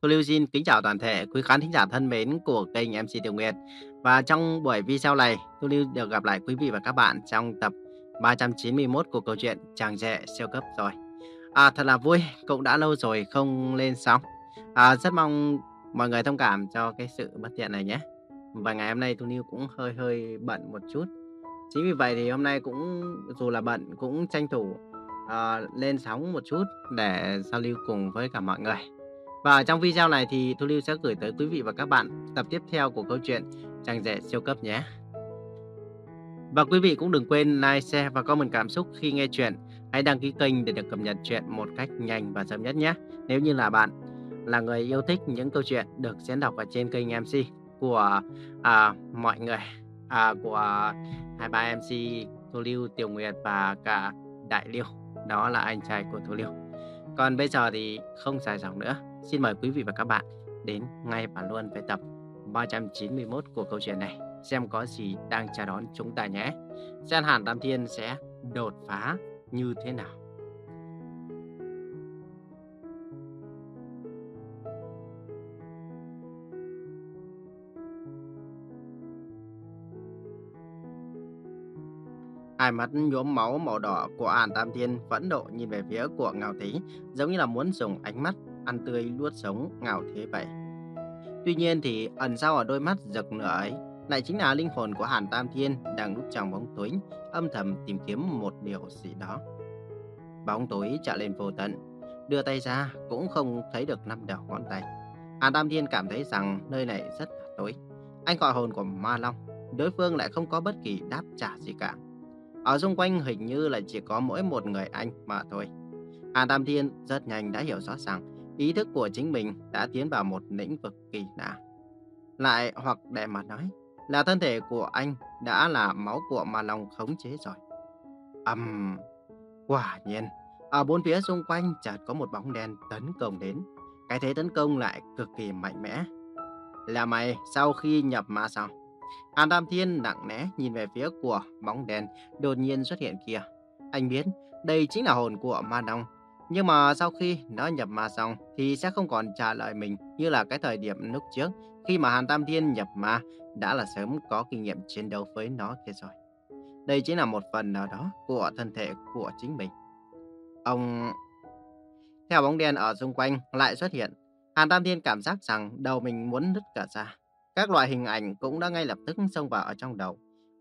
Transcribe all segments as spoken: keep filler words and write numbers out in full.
Thu Lưu xin kính chào toàn thể quý khán thính giả thân mến của kênh em xê Tiểu Nguyệt. Và trong buổi video này, Thu Lưu được gặp lại quý vị và các bạn trong tập ba trăm chín mươi mốt của câu chuyện Chàng rể siêu cấp rồi. À, thật là vui, cũng đã lâu rồi không lên sóng. À, rất mong mọi người thông cảm cho cái sự bất tiện này nhé. Và ngày hôm nay Thu Lưu cũng hơi hơi bận một chút. Chính vì vậy thì hôm nay cũng dù là bận cũng tranh thủ à, lên sóng một chút để giao lưu cùng với cả mọi người. Và trong video này thì Thu Lưu sẽ gửi tới quý vị và các bạn tập tiếp theo của câu chuyện Chàng rể siêu cấp nhé. Và quý vị cũng đừng quên like, share và comment cảm xúc khi nghe chuyện. Hãy đăng ký kênh để được cập nhật chuyện một cách nhanh và sớm nhất nhé. Nếu như là bạn là người yêu thích những câu chuyện được diễn đọc ở trên kênh em xê của à, mọi người, à, của hai ba em xê Thu Lưu, Tiểu Nguyệt và cả Đại Lưu. Đó là anh trai của Thu Lưu. Còn bây giờ thì không dài dòng nữa. Xin mời quý vị và các bạn đến ngay và luôn với tập ba trăm chín mươi mốt của câu chuyện này. Xem có gì đang chào đón chúng ta nhé. Xem Hàn Tam Thiên sẽ đột phá như thế nào. Hai mắt nhuốm máu màu đỏ của Hàn Tam Thiên phẫn nộ nhìn về phía của Ngao Thế, giống như là muốn dùng ánh mắt ăn tươi nuốt sống Ngao Thế vậy. Tuy nhiên thì ẩn sau ở đôi mắt rực lửa ấy lại chính là linh hồn của Hàn Tam Thiên đang núp trong bóng tối, âm thầm tìm kiếm một điều gì đó. Bóng tối trở lên vô tận, đưa tay ra cũng không thấy được năm đầu ngón tay. Hàn Tam Thiên cảm thấy rằng nơi này rất là tối. Anh gọi hồn của Ma Long, đối phương lại không có bất kỳ đáp trả gì cả. Ở xung quanh hình như là chỉ có mỗi một người anh mà thôi. Hàn Tam Thiên rất nhanh đã hiểu rõ rằng ý thức của chính mình đã tiến vào một lĩnh vực kỳ lạ. Lại hoặc để mà nói là thân thể của anh đã là máu của Ma Long khống chế rồi. Ầm, um, quả nhiên, ở bốn phía xung quanh chợt có một bóng đen tấn công đến. Cái thế tấn công lại cực kỳ mạnh mẽ. Là mày sau khi nhập ma sao? Hàn Tam Thiên nặng nề nhìn về phía của bóng đen đột nhiên xuất hiện kia. Anh biết đây chính là hồn của Ma Long. Nhưng mà sau khi nó nhập ma xong thì sẽ không còn trả lời mình như là cái thời điểm lúc trước khi mà Hàn Tam Thiên nhập ma đã là sớm có kinh nghiệm chiến đấu với nó kia rồi. Đây chính là một phần nào đó của thân thể của chính mình. Ông... Theo bóng đen ở xung quanh lại xuất hiện, Hàn Tam Thiên cảm giác rằng đầu mình muốn nứt cả ra. Các loại hình ảnh cũng đã ngay lập tức xông vào ở trong đầu.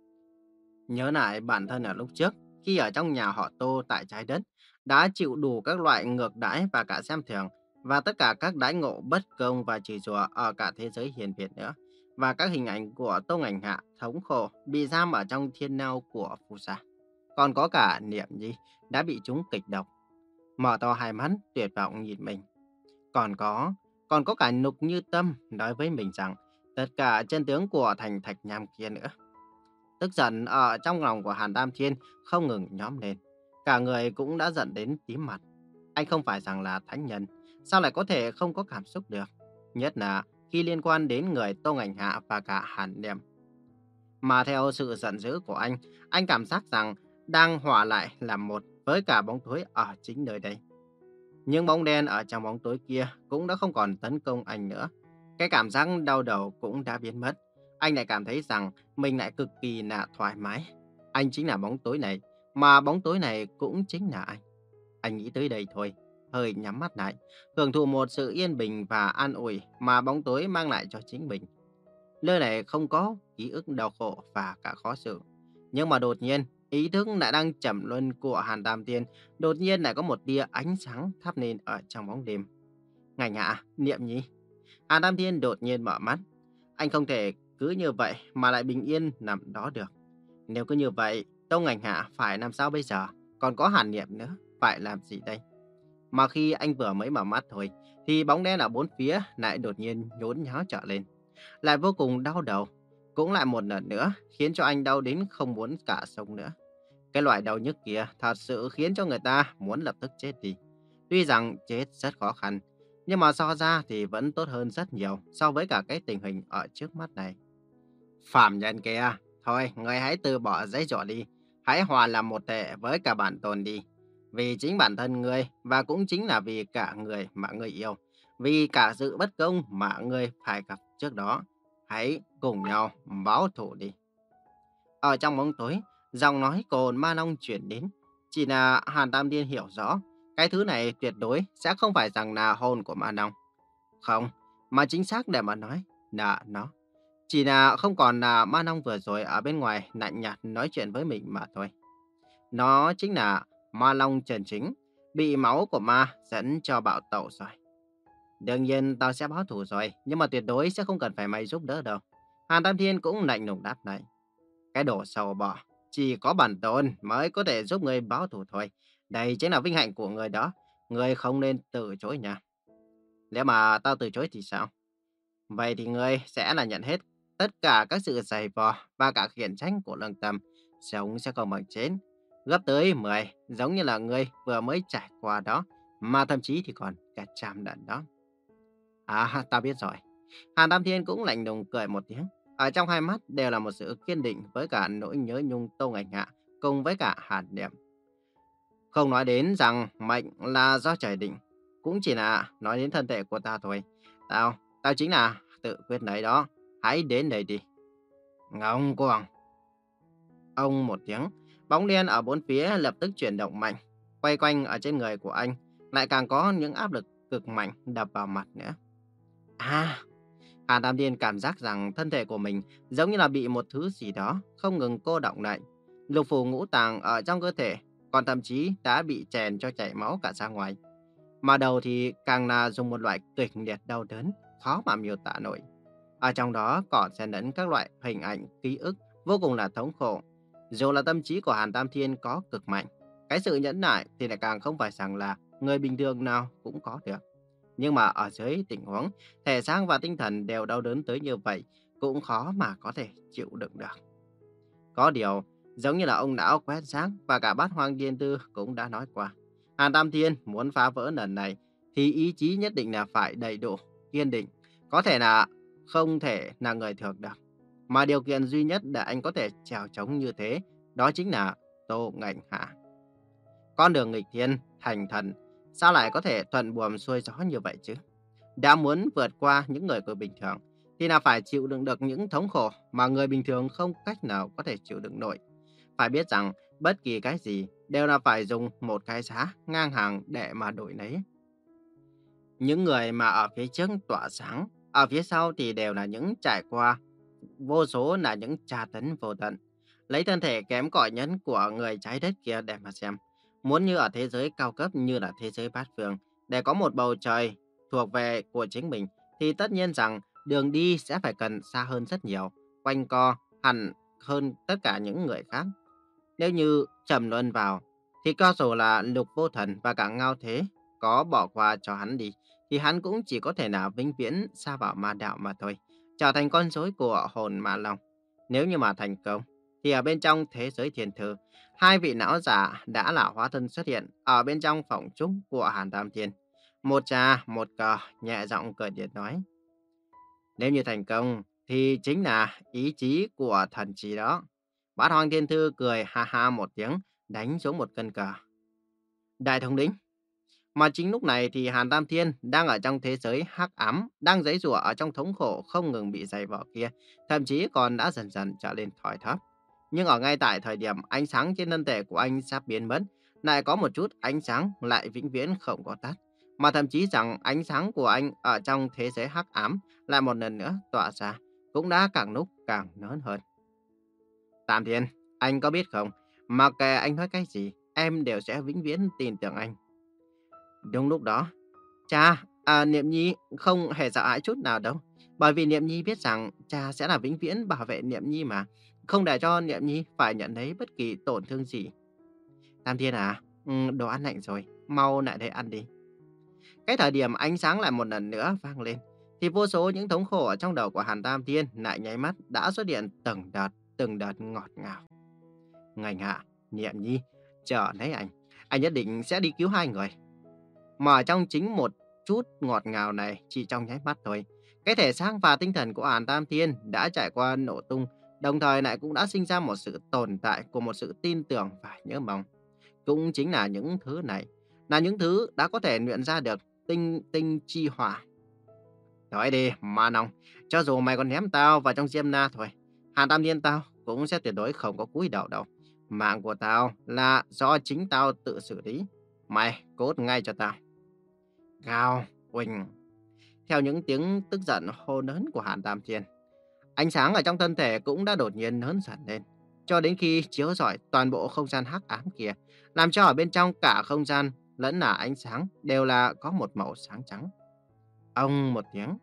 Nhớ lại bản thân ở lúc trước, khi ở trong nhà họ Tô tại trái đất, đã chịu đủ các loại ngược đãi và cả xem thường, và tất cả các đãi ngộ bất công và chửi rủa ở cả thế giới hiền Việt nữa. Và các hình ảnh của Tô Ngành Hạ thống khổ bị giam ở trong thiên nao của Phù Sa. Còn có cả Niệm Nhi đã bị trúng kịch độc, mở to hai mắt tuyệt vọng nhìn mình. Còn có, còn có cả Nục Như Tâm nói với mình rằng tất cả chân tướng của thành Thạch Nham kia nữa. Tức giận ở trong lòng của Hàn Tam Thiên không ngừng nhóm lên. Cả người cũng đã giận đến tím mặt. Anh không phải rằng là thánh nhân, sao lại có thể không có cảm xúc được? Nhất là khi liên quan đến người Tô Ngành Hạ và cả Hàn Niệm. Mà theo sự giận dữ của anh, anh cảm giác rằng đang hòa lại làm một với cả bóng tối ở chính nơi đây. Nhưng bóng đen ở trong bóng tối kia cũng đã không còn tấn công anh nữa. Cái cảm giác đau đầu cũng đã biến mất. Anh lại cảm thấy rằng mình lại cực kỳ là thoải mái. Anh chính là bóng tối này, mà bóng tối này cũng chính là anh. Anh nghĩ tới đây thôi, hơi nhắm mắt lại, hưởng thụ một sự yên bình và an ủi mà bóng tối mang lại cho chính mình. Nơi này không có ký ức đau khổ và cả khó xử. Nhưng mà đột nhiên, ý thức lại đang trầm luân của Hàn Tam Thiên, đột nhiên lại có một tia ánh sáng thắp lên ở trong bóng đêm. Ngành Hạ, Niệm Nhi. Hàn Tam Thiên đột nhiên mở mắt. Anh không thể cứ như vậy mà lại bình yên nằm đó được. Nếu cứ như vậy, Tông Ngành Hạ phải làm sao bây giờ? Còn có Hàn Niệm nữa, phải làm gì đây? Mà khi anh vừa mới mở mắt thôi, thì bóng đen ở bốn phía lại đột nhiên nhốn nháo trở lên. Lại vô cùng đau đầu. Cũng lại một lần nữa khiến cho anh đau đến không muốn cả sống nữa. Cái loại đau nhức kia thật sự khiến cho người ta muốn lập tức chết đi. Tuy rằng chết rất khó khăn, nhưng mà so ra thì vẫn tốt hơn rất nhiều so với cả cái tình hình ở trước mắt này. Phạm nhân kia, thôi người hãy từ bỏ giấy trọ đi. Hãy hòa làm một thể với cả bản tồn đi. Vì chính bản thân ngươi và cũng chính là vì cả người mà ngươi yêu. Vì cả sự bất công mà ngươi phải gặp trước đó, hãy cùng nhau báo thù đi. Ở trong bóng tối, giọng nói của hồn ma long chuyển đến. Chỉ là Hàn Tam Điên hiểu rõ, cái thứ này tuyệt đối sẽ không phải rằng là hồn của ma long. Không, mà chính xác để mà nói là nó. Chỉ là không còn là ma long vừa rồi ở bên ngoài lạnh nhạt nói chuyện với mình mà thôi. Nó chính là ma long chân chính, bị máu của ma dẫn cho bạo tẩu rồi. Đương nhiên tao sẽ báo thù rồi, nhưng mà tuyệt đối sẽ không cần phải mày giúp đỡ đâu. Hàn Tam Thiên cũng lạnh lùng đáp lại. Cái đồ sầu bò, chỉ có bản tôn mới có thể giúp người báo thù thôi. Đây chính là vinh hạnh của người đó, người không nên từ chối nha. Nếu mà tao từ chối thì sao? Vậy thì ngươi sẽ là nhận hết tất cả các sự giày vò và cả khiển trách của lương tâm, sống sẽ không bằng chết. Gấp tới mười, giống như là ngươi vừa mới trải qua đó, mà thậm chí thì còn cả trăm lần đó. À, tao biết rồi. Hàn Tam Thiên cũng lạnh lùng cười một tiếng. Ở trong hai mắt đều là một sự kiên định với cả nỗi nhớ nhung Tô Ngạnh Hạ, cùng với cả Hàn Niệm. Không nói đến rằng mệnh là do trời định, cũng chỉ là nói đến thân thể của ta thôi. Tao, tao chính là tự quyết lấy đó. Hãy đến đây đi. Ngông cuồng. Ông một tiếng, bóng đen ở bốn phía lập tức chuyển động mạnh, quay quanh ở trên người của anh, lại càng có những áp lực cực mạnh đập vào mặt nữa. À, Hà Tam Điên cảm giác rằng thân thể của mình giống như là bị một thứ gì đó không ngừng cô đọng lại. Lục phủ ngũ tạng ở trong cơ thể, còn thậm chí đã bị chèn cho chảy máu cả ra ngoài. Mà đầu thì càng là dùng một loại kịch liệt đau đớn, khó mà miêu tả nổi. Ở trong đó còn xen lẫn các loại hình ảnh, ký ức vô cùng là thống khổ. Dù là tâm trí của Hàn Tam Thiên có cực mạnh, cái sự nhẫn nại thì lại càng không phải rằng là người bình thường nào cũng có được. Nhưng mà ở dưới tình huống thể xác và tinh thần đều đau đớn tới như vậy, cũng khó mà có thể chịu đựng được. Có điều, giống như là ông lão quét xác và cả bát hoang tiên tư cũng đã nói qua. Hàn Tam Thiên muốn phá vỡ lần này thì ý chí nhất định là phải đầy đủ, kiên định. Có thể là không thể là người thường được. Mà điều kiện duy nhất để anh có thể trèo trống như thế, đó chính là Tô Ngạnh Hạ. Con đường nghịch thiên, thành thần, sao lại có thể thuận buồm xuôi gió như vậy chứ? Đã muốn vượt qua những người của bình thường, thì là phải chịu đựng được những thống khổ mà người bình thường không cách nào có thể chịu đựng nổi. Phải biết rằng, bất kỳ cái gì đều là phải dùng một cái giá ngang hàng để mà đổi lấy. Những người mà ở phía trước tỏa sáng, ở phía sau thì đều là những trải qua vô số là những tra tấn vô tận. Lấy thân thể kém cỏi nhất của người trái đất kia để mà xem. Muốn như ở thế giới cao cấp như là thế giới bát phương, để có một bầu trời thuộc về của chính mình, thì tất nhiên rằng đường đi sẽ phải cần xa hơn rất nhiều, quanh co hẳn hơn tất cả những người khác. Nếu như trầm luân vào, thì cho dù là Lục Vô Thần và cả Ngao Thế có bỏ qua cho hắn đi, thì hắn cũng chỉ có thể là vĩnh viễn sa vào ma đạo mà thôi, trở thành con rối của hồn ma long. Nếu như mà thành công, thì ở bên trong thế giới thiên thư, hai vị não giả đã là hóa thân xuất hiện ở bên trong phòng trúc của Hàn Tam Thiên. Một trà, một cờ, nhẹ giọng cười điệt nói. Nếu như thành công, thì chính là ý chí của thần chỉ đó. Bát Hoang Thiên Thư cười ha ha một tiếng, đánh xuống một cân cờ. Đại thống lĩnh. Mà chính lúc này thì Hàn Tam Thiên đang ở trong thế giới hắc ám, đang giãy giụa ở trong thống khổ không ngừng bị dày vò kia, thậm chí còn đã dần dần trở lên thoi thóp. Nhưng ở ngay tại thời điểm ánh sáng trên thân thể của anh sắp biến mất, lại có một chút ánh sáng lại vĩnh viễn không có tắt. Mà thậm chí rằng ánh sáng của anh ở trong thế giới hắc ám lại một lần nữa tỏa ra, cũng đã càng lúc càng lớn hơn. Tam Thiên, anh có biết không, mặc kệ anh nói cái gì, em đều sẽ vĩnh viễn tin tưởng anh. Đúng lúc đó, cha, à, Niệm Nhi không hề sợ hãi chút nào đâu. Bởi vì Niệm Nhi biết rằng cha sẽ là vĩnh viễn bảo vệ Niệm Nhi mà. Không để cho Niệm Nhi phải nhận thấy bất kỳ tổn thương gì. Tam Thiên à, ừ, đồ ăn lạnh rồi, mau lại đây ăn đi. Cái thời điểm ánh sáng lại một lần nữa vang lên, thì vô số những thống khổ ở trong đầu của Hàn Tam Thiên lại nháy mắt đã xuất hiện từng đợt, từng đợt ngọt ngào. Ngành hạ, Niệm Nhi, chờ lấy anh. Anh nhất định sẽ đi cứu hai người. Mà ở trong chính một chút ngọt ngào này chỉ trong nháy mắt thôi, cái thể xác và tinh thần của Hàn Tam Thiên đã trải qua nổ tung, đồng thời lại cũng đã sinh ra một sự tồn tại của một sự tin tưởng và nhớ mong. Cũng chính là những thứ này, là những thứ đã có thể luyện ra được tinh tinh chi hỏa, Thôi đi, Ma Nông, cho dù mày còn ném tao vào trong diêm na thôi, Hàn Tam Thiên tao cũng sẽ tuyệt đối không có cúi đầu đâu. Mạng của tao là do chính tao tự xử lý. Mày cút ngay cho tao. Gào, Quỳnh. Theo những tiếng tức giận hô lớn của Hàn Tam Thiên, ánh sáng ở trong thân thể cũng đã đột nhiên lớn dần lên, cho đến khi chiếu rọi toàn bộ không gian hắc ám kia, làm cho ở bên trong cả không gian lẫn là ánh sáng đều là có một màu sáng trắng. Ông một tiếng.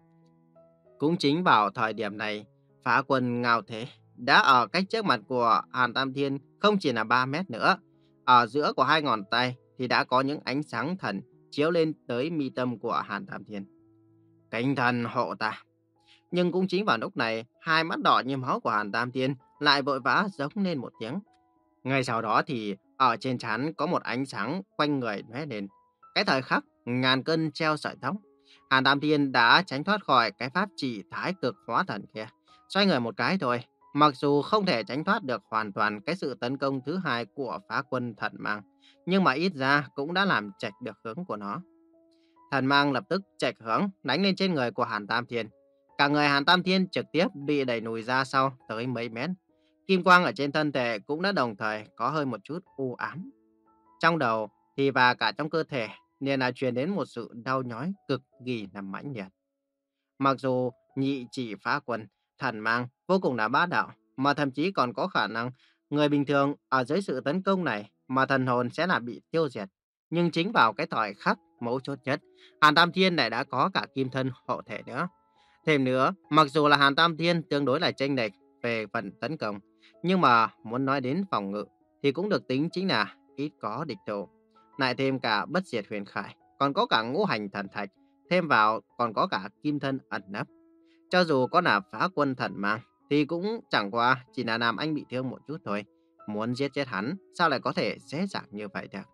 Cũng chính vào thời điểm này, Phá Quân Ngao Thế đã ở cách trước mặt của Hàn Tam Thiên không chỉ là ba mét nữa. Ở giữa của hai ngón tay thì đã có những ánh sáng thần chiếu lên tới mi tâm của Hàn Tam Thiên. Kính thần hộ ta. Nhưng cũng chính vào lúc này, hai mắt đỏ như máu của Hàn Tam Thiên lại vội vã giống lên một tiếng. Ngay sau đó thì ở trên trán có một ánh sáng quanh người lóe lên. Cái thời khắc ngàn cân treo sợi tóc, Hàn Tam Thiên đã tránh thoát khỏi cái pháp chỉ thái cực hóa thần kia. Xoay người một cái thôi, mặc dù không thể tránh thoát được hoàn toàn cái sự tấn công thứ hai của Phá Quân Thần Mang, nhưng mà ít ra cũng đã làm chệch được hướng của nó. Thần Mang lập tức chệch hướng đánh lên trên người của Hàn Tam Thiên. Cả người Hàn Tam Thiên trực tiếp bị đẩy lùi ra sau tới mấy mét. Kim quang ở trên thân thể cũng đã đồng thời có hơi một chút u ám. Trong đầu thì và cả trong cơ thể nên là truyền đến một sự đau nhói cực kỳ là mãnh liệt. Mặc dù nhị chỉ Phá Quân Thần Mang vô cùng là bá đạo, mà thậm chí còn có khả năng người bình thường ở dưới sự tấn công này mà thần hồn sẽ là bị tiêu diệt. Nhưng chính vào cái thời khắc mấu chốt nhất, Hàn Tam Thiên lại đã có cả kim thân hộ thể nữa. Thêm nữa, mặc dù là Hàn Tam Thiên tương đối là chênh lệch về phần tấn công, nhưng mà muốn nói đến phòng ngự thì cũng được tính chính là ít có địch thủ. Lại thêm cả bất diệt huyền khải, còn có cả ngũ hành thần thạch, thêm vào còn có cả kim thân ẩn nấp. Cho dù có là Phá Quân Thần Mang thì cũng chẳng qua chỉ là làm anh bị thương một chút thôi. Muốn giết chết hắn sao lại có thể dễ dàng như vậy được.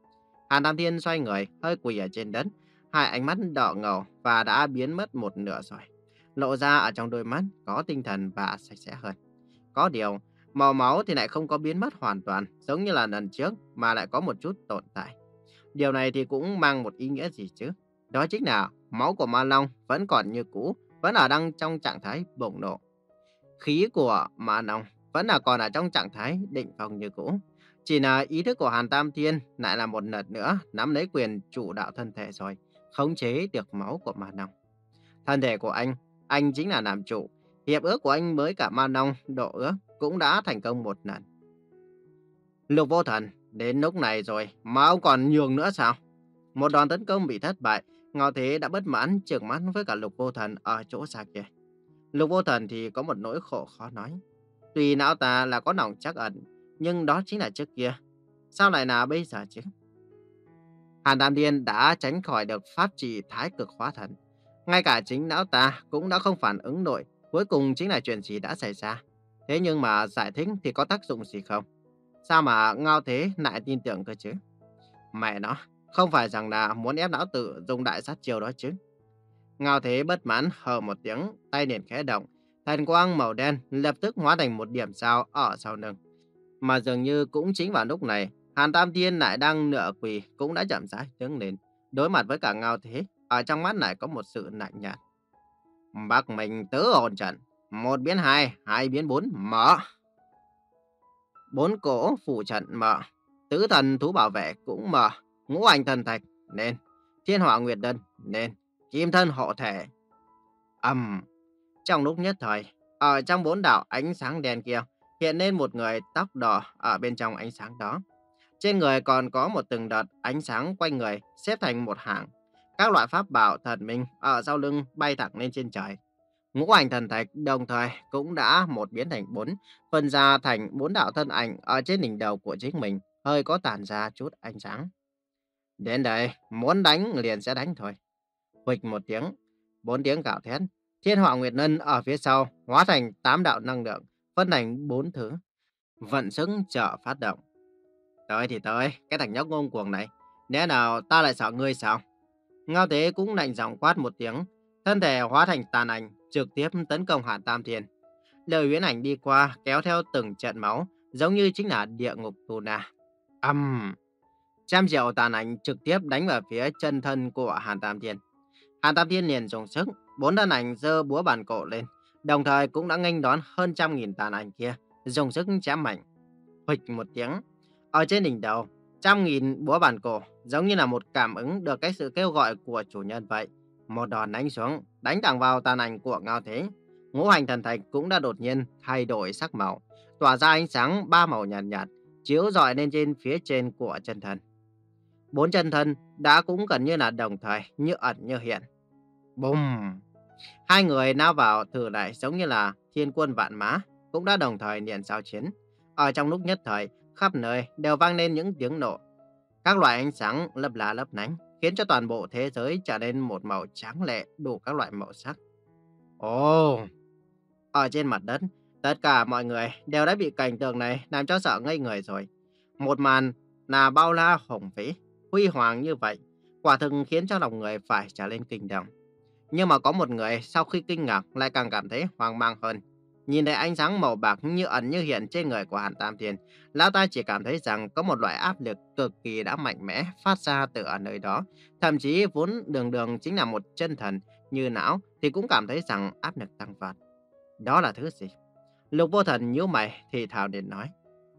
Hàn Tam Thiên xoay người hơi quỳ ở trên đất, hai ánh mắt đỏ ngầu và đã biến mất một nửa rồi. Lộ ra ở trong đôi mắt có tinh thần và sạch sẽ hơn. Có điều, màu máu thì lại không có biến mất hoàn toàn giống như là lần trước mà lại có một chút tồn tại. Điều này thì cũng mang một ý nghĩa gì chứ? Đó chính là máu của Ma Long vẫn còn như cũ, vẫn ở đang trong trạng thái bùng nổ. Khí của Ma Long vẫn là còn ở trong trạng thái định phong như cũ. Chỉ là ý thức của Hàn Tam Thiên lại là một lần nữa nắm lấy quyền chủ đạo thân thể rồi, khống chế được máu của Ma Long. Thân thể của anh, anh chính là làm chủ. Hiệp ước của anh với cả Ma Long độ ước cũng đã thành công một lần. Lục Vô Thần, đến lúc này rồi mà ông còn nhường nữa sao? Một đòn tấn công bị thất bại, Ngao Thế đã bất mãn trừng mắt với cả Lục Vô Thần ở chỗ xa kia. Lục Vô Thần thì có một nỗi khổ khó nói. Tuy não ta là có lòng trắc ẩn, nhưng đó chính là trước kia. Sao lại là bây giờ chứ? Hàn Tam Thiên đã tránh khỏi được pháp trì thái cực hóa thần. Ngay cả chính não ta cũng đã không phản ứng nổi. Cuối cùng chính là chuyện gì đã xảy ra. Thế nhưng mà giải thích thì có tác dụng gì không? Sao mà Ngao Thế lại tin tưởng cơ chứ? Mẹ nó, không phải rằng là muốn ép não tử dùng đại sát chiêu đó chứ. Ngao Thế bất mãn hờ một tiếng, tay liền khẽ động. Thần quang màu đen lập tức hóa thành một điểm sao ở sau lưng. Mà dường như cũng chính vào lúc này, Hàn Tam Thiên lại đang nửa quỳ cũng đã chậm rãi đứng lên. Đối mặt với cả Ngao Thế, ở trong mắt lại có một sự lạnh nhạt. Bắc mình tứ hồn trận, một biến hai, hai biến bốn, mở. Bốn cổ phủ trận mở, tứ thần thú bảo vệ cũng mở, ngũ hành thần thạch nên, thiên hỏa nguyệt đơn nên, kim thân hộ thể. Ầm. Trong lúc nhất thời, ở trong bốn đạo ánh sáng đen kia hiện lên một người tóc đỏ ở bên trong ánh sáng đó. Trên người còn có một từng đợt ánh sáng quanh người xếp thành một hàng. Các loại pháp bảo thần minh ở sau lưng bay thẳng lên trên trời. Ngũ hành thần thạch đồng thời cũng đã một biến thành bốn, phân ra thành bốn đạo thân ảnh ở trên đỉnh đầu của chính mình, hơi có tản ra chút ánh sáng. Đến đây, muốn đánh liền sẽ đánh thôi. Huỵch một tiếng, bốn tiếng gào thét. Thiên hỏa nguyệt ngân ở phía sau hóa thành tám đạo năng lượng, phân thành bốn thứ. Vận sức chờ phát động. Tới thì tới, cái thằng nhóc ngông cuồng này. Lẽ nào ta lại sợ ngươi sao? Ngao Thế cũng lạnh giọng quát một tiếng. Thân thể hóa thành tàn ảnh, trực tiếp tấn công Hàn Tam Thiên. Lời huyễn ảnh đi qua, kéo theo từng trận máu, giống như chính là địa ngục tù na. Âm! Um, trăm triệu tàn ảnh trực tiếp đánh vào phía chân thân của Hàn Tam Thiên. Hàn Tam Thiên liền dùng sức, bốn thân ảnh giơ búa bàn cổ lên, đồng thời cũng đã nghênh đón hơn trăm nghìn tàn ảnh kia, dùng sức chém mạnh. Huỵch một tiếng, ở trên đỉnh đầu, trăm nghìn búa bàn cổ giống như là một cảm ứng được cái sự kêu gọi của chủ nhân vậy. Một đòn đánh xuống, đánh thẳng vào tàn ảnh của Ngao Thế. Ngũ hành thần thạch cũng đã đột nhiên thay đổi sắc màu, tỏa ra ánh sáng ba màu nhàn nhạt, nhạt, chiếu rọi lên trên phía trên của chân thần. Bốn chân thân đã cũng gần như là đồng thời, như ẩn như hiện. Bùm! Hai người lao vào thử lại giống như là thiên quân vạn mã, cũng đã đồng thời niệm giao chiến. Ở trong lúc nhất thời, khắp nơi đều vang lên những tiếng nổ. Các loại ánh sáng lấp lá lấp lánh, khiến cho toàn bộ thế giới trở nên một màu trắng lệ đủ các loại màu sắc. Ồ! Ở trên mặt đất, tất cả mọi người đều đã bị cảnh tượng này làm cho sợ ngây người rồi. Một màn là bao la hùng vĩ, huy hoàng như vậy, quả thực khiến cho lòng người phải trở lên kinh động. Nhưng mà có một người sau khi kinh ngạc lại càng cảm thấy hoang mang hơn. Nhìn thấy ánh sáng màu bạc như ẩn như hiện trên người của Hàn Tam Thiên, lão ta chỉ cảm thấy rằng có một loại áp lực cực kỳ đã mạnh mẽ phát ra từ ở nơi đó. Thậm chí vốn đường đường chính là một chân thần như não thì cũng cảm thấy rằng áp lực tăng vọt. Đó là thứ gì? Lục Vô Thần nhíu mày thì thào đến nói.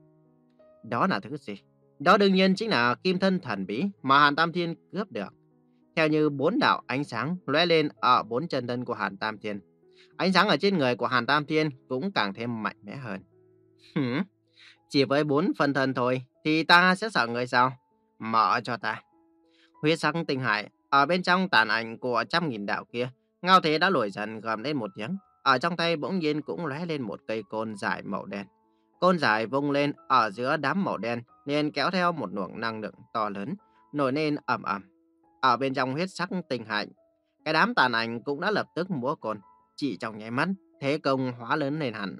Đó là thứ gì? Đó đương nhiên chính là kim thân thần bí mà Hàn Tam Thiên cướp được. Theo như bốn đạo ánh sáng lóe lên ở bốn chân thân của Hàn Tam Thiên. Ánh sáng ở trên người của Hàn Tam Thiên cũng càng thêm mạnh mẽ hơn. Hửm? Chỉ với bốn phần thân thôi thì ta sẽ sợ người sao? Mở cho ta. Huyết sắc tinh hải ở bên trong tàn ảnh của trăm nghìn đạo kia, Ngao Thế đã nổi dần gầm lên một tiếng. Ở trong tay bỗng nhiên cũng lóe lên một cây côn dài màu đen. Côn dài vung lên ở giữa đám màu đen, liền kéo theo một luồng năng lượng to lớn, nổi lên ầm ầm. Ở bên trong huyết sắc tinh hải, cái đám tàn ảnh cũng đã lập tức múa côn, chỉ trong nháy mắt, thế công hóa lớn lên hẳn.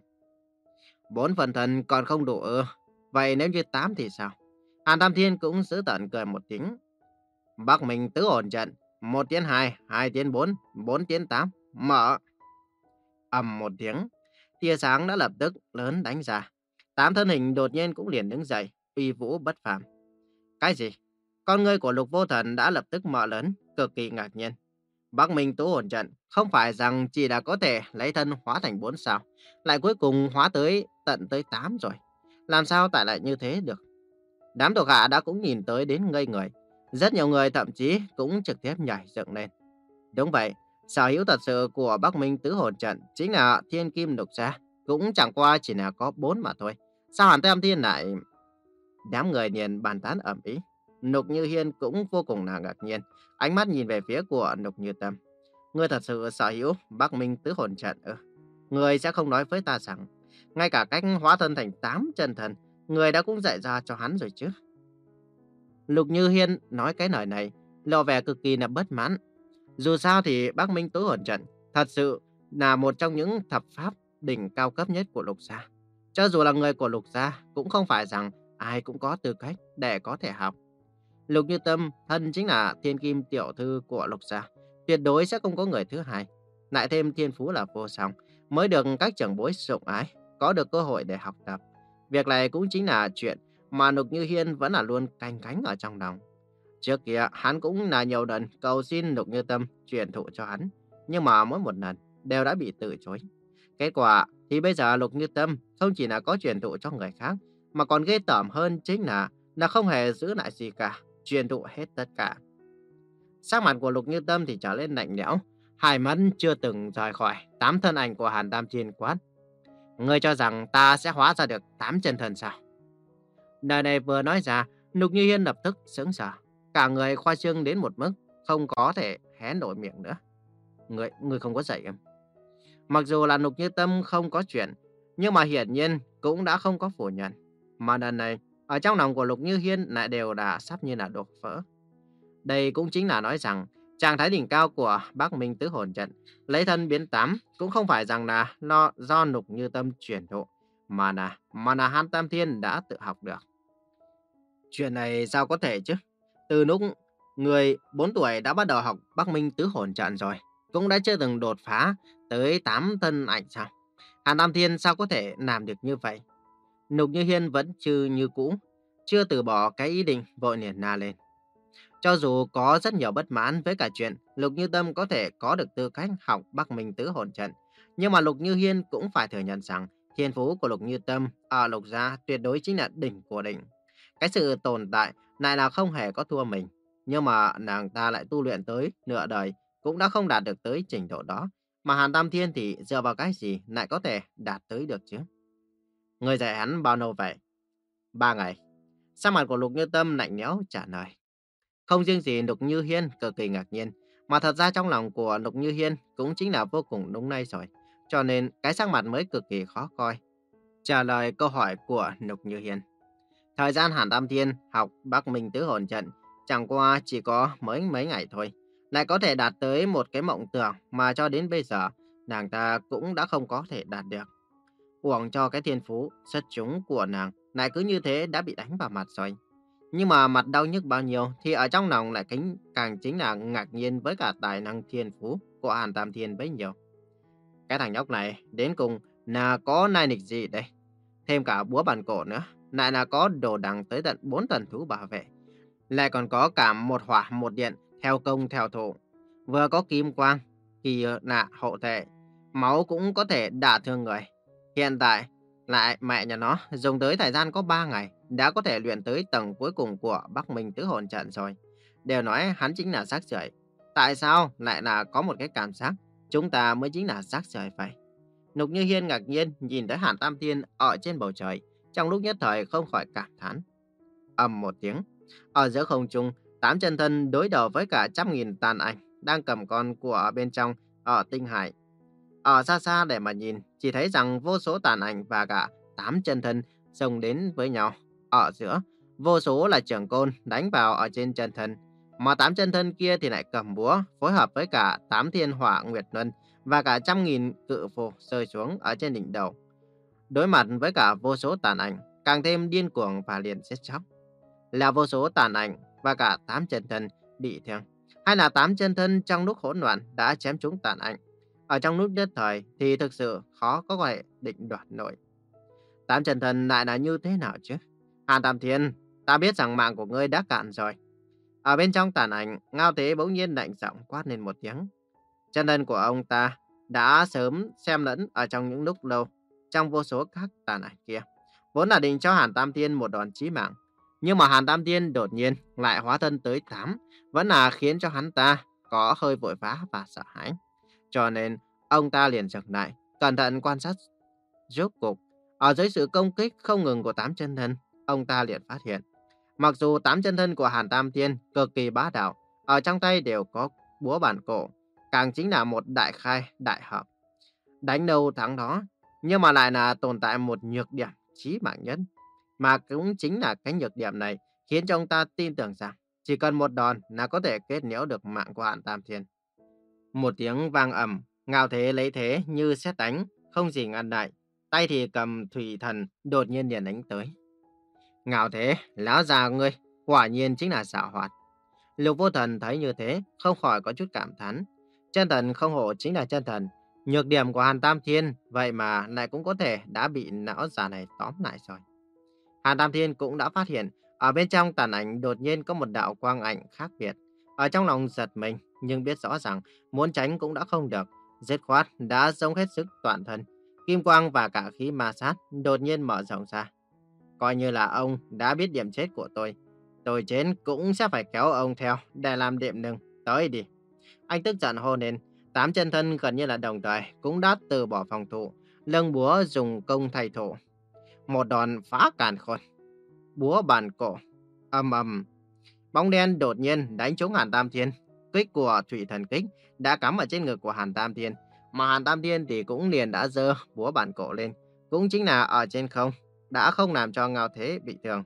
Bốn phần thân còn không đủ ư? Vậy nếu như tám thì sao? Hàn Tam Thiên cũng giữ tợn cười một tiếng. Bắc Minh tứ hồn trận, một tiến hai, hai tiến bốn, bốn tiến tám, mở. Ầm một tiếng, tia sáng đã lập tức lớn đánh ra. Tám thân hình đột nhiên cũng liền đứng dậy, uy vũ bất phàm. Cái gì? Con ngươi của Lục Vô Thần đã lập tức mở lớn, cực kỳ ngạc nhiên. Bắc Minh tứ hồn trận không phải rằng chỉ là có thể lấy thân hóa thành bốn sao, lại cuối cùng hóa tới tận tới tám rồi. Làm sao tại lại như thế được? Đám thuộc hạ đã cũng nhìn tới đến ngây người. Rất nhiều người thậm chí cũng trực tiếp nhảy dựng lên. Đúng vậy, sở hữu thật sự của Bắc Minh tứ hồn trận chính là Thiên Kim Lục Gia, cũng chẳng qua chỉ là có bốn mà thôi. Sao Hàn Tam Thiên lại... Đám người liền bàn tán ầm ĩ. Nục Như Hiên cũng vô cùng là ngạc nhiên, ánh mắt nhìn về phía của Nục Như Tâm. Ngươi thật sự sở hữu Bắc Minh tứ hồn trận ư? Ngươi sẽ không nói với ta rằng ngay cả cách hóa thân thành tám chân thần, người đã cũng dạy ra cho hắn rồi chứ? Lục Như Hiên nói cái lời này, lộ vẻ cực kỳ là bất mãn. Dù sao thì Bắc Minh tứ hồn trận thật sự là một trong những thập pháp đỉnh cao cấp nhất của Lục gia. Cho dù là người của Lục gia cũng không phải rằng ai cũng có tư cách để có thể học. Lục Như Tâm thân chính là thiên kim tiểu thư của Lục gia, tuyệt đối sẽ không có người thứ hai. Lại thêm thiên phú là vô song, mới được các trưởng bối sủng ái, có được cơ hội để học tập. Việc này cũng chính là chuyện mà Lục Như Hiên vẫn là luôn canh cánh ở trong lòng. Trước kia hắn cũng là nhiều lần cầu xin Lục Như Tâm truyền thụ cho hắn, nhưng mà mỗi một lần đều đã bị từ chối. Kết quả thì bây giờ Lục Như Tâm không chỉ là có truyền thụ cho người khác, mà còn ghê tởm hơn chính là là không hề giữ lại gì cả, truyền thụ hết tất cả. Sắc mặt của Lục Như Tâm thì trở lên lạnh lẽo, hai mắt chưa từng rời khỏi tám thân ảnh của Hàn Tam Thiên quát. Ngươi cho rằng ta sẽ hóa ra được tám chân thần sao? Lời này vừa nói ra, Lục Như Hiên lập tức sững sờ, cả người khoa trương đến một mức không có thể hé nổi miệng nữa. Ngươi, ngươi không có dạy em. Mặc dù là Lục Như Tâm không có chuyện, nhưng mà hiển nhiên cũng đã không có phủ nhận. Mà lần này, ở trong lòng của Lục Như Hiên lại đều đã sắp như là đổ vỡ. Đây cũng chính là nói rằng, trạng thái đỉnh cao của Bắc Minh tứ hồn trận, lấy thân biến tám cũng không phải rằng là lo do Lục Như Tâm truyền thụ, mà là mà là Hàn Tam Thiên đã tự học được. Chuyện này sao có thể chứ? Từ lúc người bốn tuổi đã bắt đầu học Bắc Minh tứ hồn trận rồi, cũng đã chưa từng đột phá tới tám thân ảnh sao? Hàn Tam Thiên sao có thể làm được như vậy? Lục Như Hiên vẫn chưa như cũ, chưa từ bỏ cái ý định vội liền la lên. Cho dù có rất nhiều bất mãn với cả chuyện Lục Như Tâm có thể có được tư cách học Bắc Minh Tứ Hồn Trận, nhưng mà Lục Như Hiên cũng phải thừa nhận rằng thiên phú của Lục Như Tâm ở Lục Gia tuyệt đối chính là đỉnh của đỉnh. Cái sự tồn tại này là không hề có thua mình, nhưng mà nàng ta lại tu luyện tới nửa đời cũng đã không đạt được tới trình độ đó. Mà Hàn Tam Thiên thì dựa vào cái gì lại có thể đạt tới được chứ? Người dạy hắn bao lâu vậy? Ba ngày. Sắc mặt của Lục Như Tâm lạnh lẽo trả lời. Không riêng gì Lục Như Hiên cực kỳ ngạc nhiên, mà thật ra trong lòng của Lục Như Hiên cũng chính là vô cùng đúng nay rồi. Cho nên cái sắc mặt mới cực kỳ khó coi. Trả lời câu hỏi của Lục Như Hiên. Thời gian Hàn Tam Thiên học Bắc Minh Tứ Hồn Trận chẳng qua chỉ có mấy mấy ngày thôi. Lại có thể đạt tới một cái mộng tưởng mà cho đến bây giờ nàng ta cũng đã không có thể đạt được. Uổng cho cái thiên phú xuất chúng của nàng lại cứ như thế đã bị đánh vào mặt rồi. Nhưng mà mặt đau nhức bao nhiêu thì ở trong lòng lại kính càng chính là ngạc nhiên với cả tài năng thiên phú của Hàn Tam Thiên bấy nhiêu. Cái thằng nhóc này đến cùng là có nai nịch gì đây? Thêm cả búa bàn cổ nữa, lại là có đồ đằng tới tận bốn thần thú bảo vệ. Lại còn có cả một hỏa một điện theo công theo thủ. Vừa có kim quang, kỳ lạ hộ thể, máu cũng có thể đả thương người. Hiện tại lại mẹ nhà nó dùng tới thời gian có ba ngày đã có thể luyện tới tầng cuối cùng của Bắc Minh Tứ Hồn Trận rồi. Đều nói hắn chính là xác rưởi. Tại sao lại là có một cái cảm giác chúng ta mới chính là xác rưởi vậy? Lục Như Hiên ngạc nhiên nhìn tới Hàn Tam Thiên ở trên bầu trời, trong lúc nhất thời không khỏi cảm thán. Ầm một tiếng, ở giữa không trung, tám chân thân đối đầu với cả trăm nghìn tàn ảnh đang cầm con của bên trong ở tinh hải. Ở xa xa để mà nhìn, chỉ thấy rằng vô số tàn ảnh và cả tám chân thân xông đến với nhau. Ở giữa, vô số là trường côn đánh vào ở trên chân thân. Mà tám chân thân kia thì lại cầm búa, phối hợp với cả tám thiên hỏa nguyệt luân và cả trăm nghìn cự phù rơi xuống ở trên đỉnh đầu. Đối mặt với cả vô số tàn ảnh, càng thêm điên cuồng và liền giết chóc. Là vô số tàn ảnh và cả tám chân thân bị thương, hay là tám chân thân trong lúc hỗn loạn đã chém trúng tàn ảnh. Ở trong lúc nhất thời thì thực sự khó có thể định đoạt nổi. Tám chân thân lại là như thế nào chứ? Hàn Tam Thiên, ta biết rằng mạng của ngươi đã cạn rồi. Ở bên trong tàn ảnh, Ngao Thế bỗng nhiên lạnh giọng quát lên một tiếng. Chân thân của ông ta đã sớm xem lẫn ở trong những lúc lâu, trong vô số các tàn ảnh kia. Vốn là định cho Hàn Tam Thiên một đòn chí mạng. Nhưng mà Hàn Tam Thiên đột nhiên lại hóa thân tới tám, vẫn là khiến cho hắn ta có hơi vội vã và sợ hãi. Cho nên, ông ta liền dừng lại, cẩn thận quan sát. Rốt cục, ở dưới sự công kích không ngừng của tám chân thân, ông ta liền phát hiện. Mặc dù tám chân thân của Hàn Tam Thiên cực kỳ bá đạo, ở trong tay đều có búa bản cổ, càng chính là một đại khai, đại hợp. Đánh đâu thắng đó, nhưng mà lại là tồn tại một nhược điểm chí mạng nhất. Mà cũng chính là cái nhược điểm này khiến cho ông ta tin tưởng rằng chỉ cần một đòn là có thể kết liễu được mạng của Hàn Tam Thiên. Một tiếng vang ầm, Ngao Thế lấy thế như sét đánh, không gì ngăn lại. Tay thì cầm thủy thần đột nhiên liền đánh tới. Ngao Thế, lão già ngươi, quả nhiên chính là xảo hoạt. Lục Vô Thần thấy như thế, không khỏi có chút cảm thán. Chân thần không hổ chính là chân thần. Nhược điểm của Hàn Tam Thiên, vậy mà lại cũng có thể đã bị lão già này tóm lại rồi. Hàn Tam Thiên cũng đã phát hiện, ở bên trong tàn ảnh đột nhiên có một đạo quang ảnh khác biệt. Ở trong lòng giật mình, nhưng biết rõ rằng muốn tránh cũng đã không được. Dứt khoát đã dốc hết sức toàn thân. Kim quang và cả khí ma sát đột nhiên mở rộng ra. Coi như là ông đã biết điểm chết của tôi. Tôi chết cũng sẽ phải kéo ông theo để làm điểm nâng. Tới đi. Anh tức giận hô lên. Tám chân thân gần như là đồng thời cũng đã từ bỏ phòng thủ. Lưng búa dùng công thay thủ. Một đòn phá càn khôn. Búa bàn cổ. Ầm ầm. Bóng đen đột nhiên đánh trúng Hàn Tam Thiên. Kích của Thủy Thần Kích đã cắm ở trên ngực của Hàn Tam Thiên. Mà Hàn Tam Thiên thì cũng liền đã giơ búa bàn cổ lên. Cũng chính là ở trên không. Đã không làm cho Ngao Thế bị thương.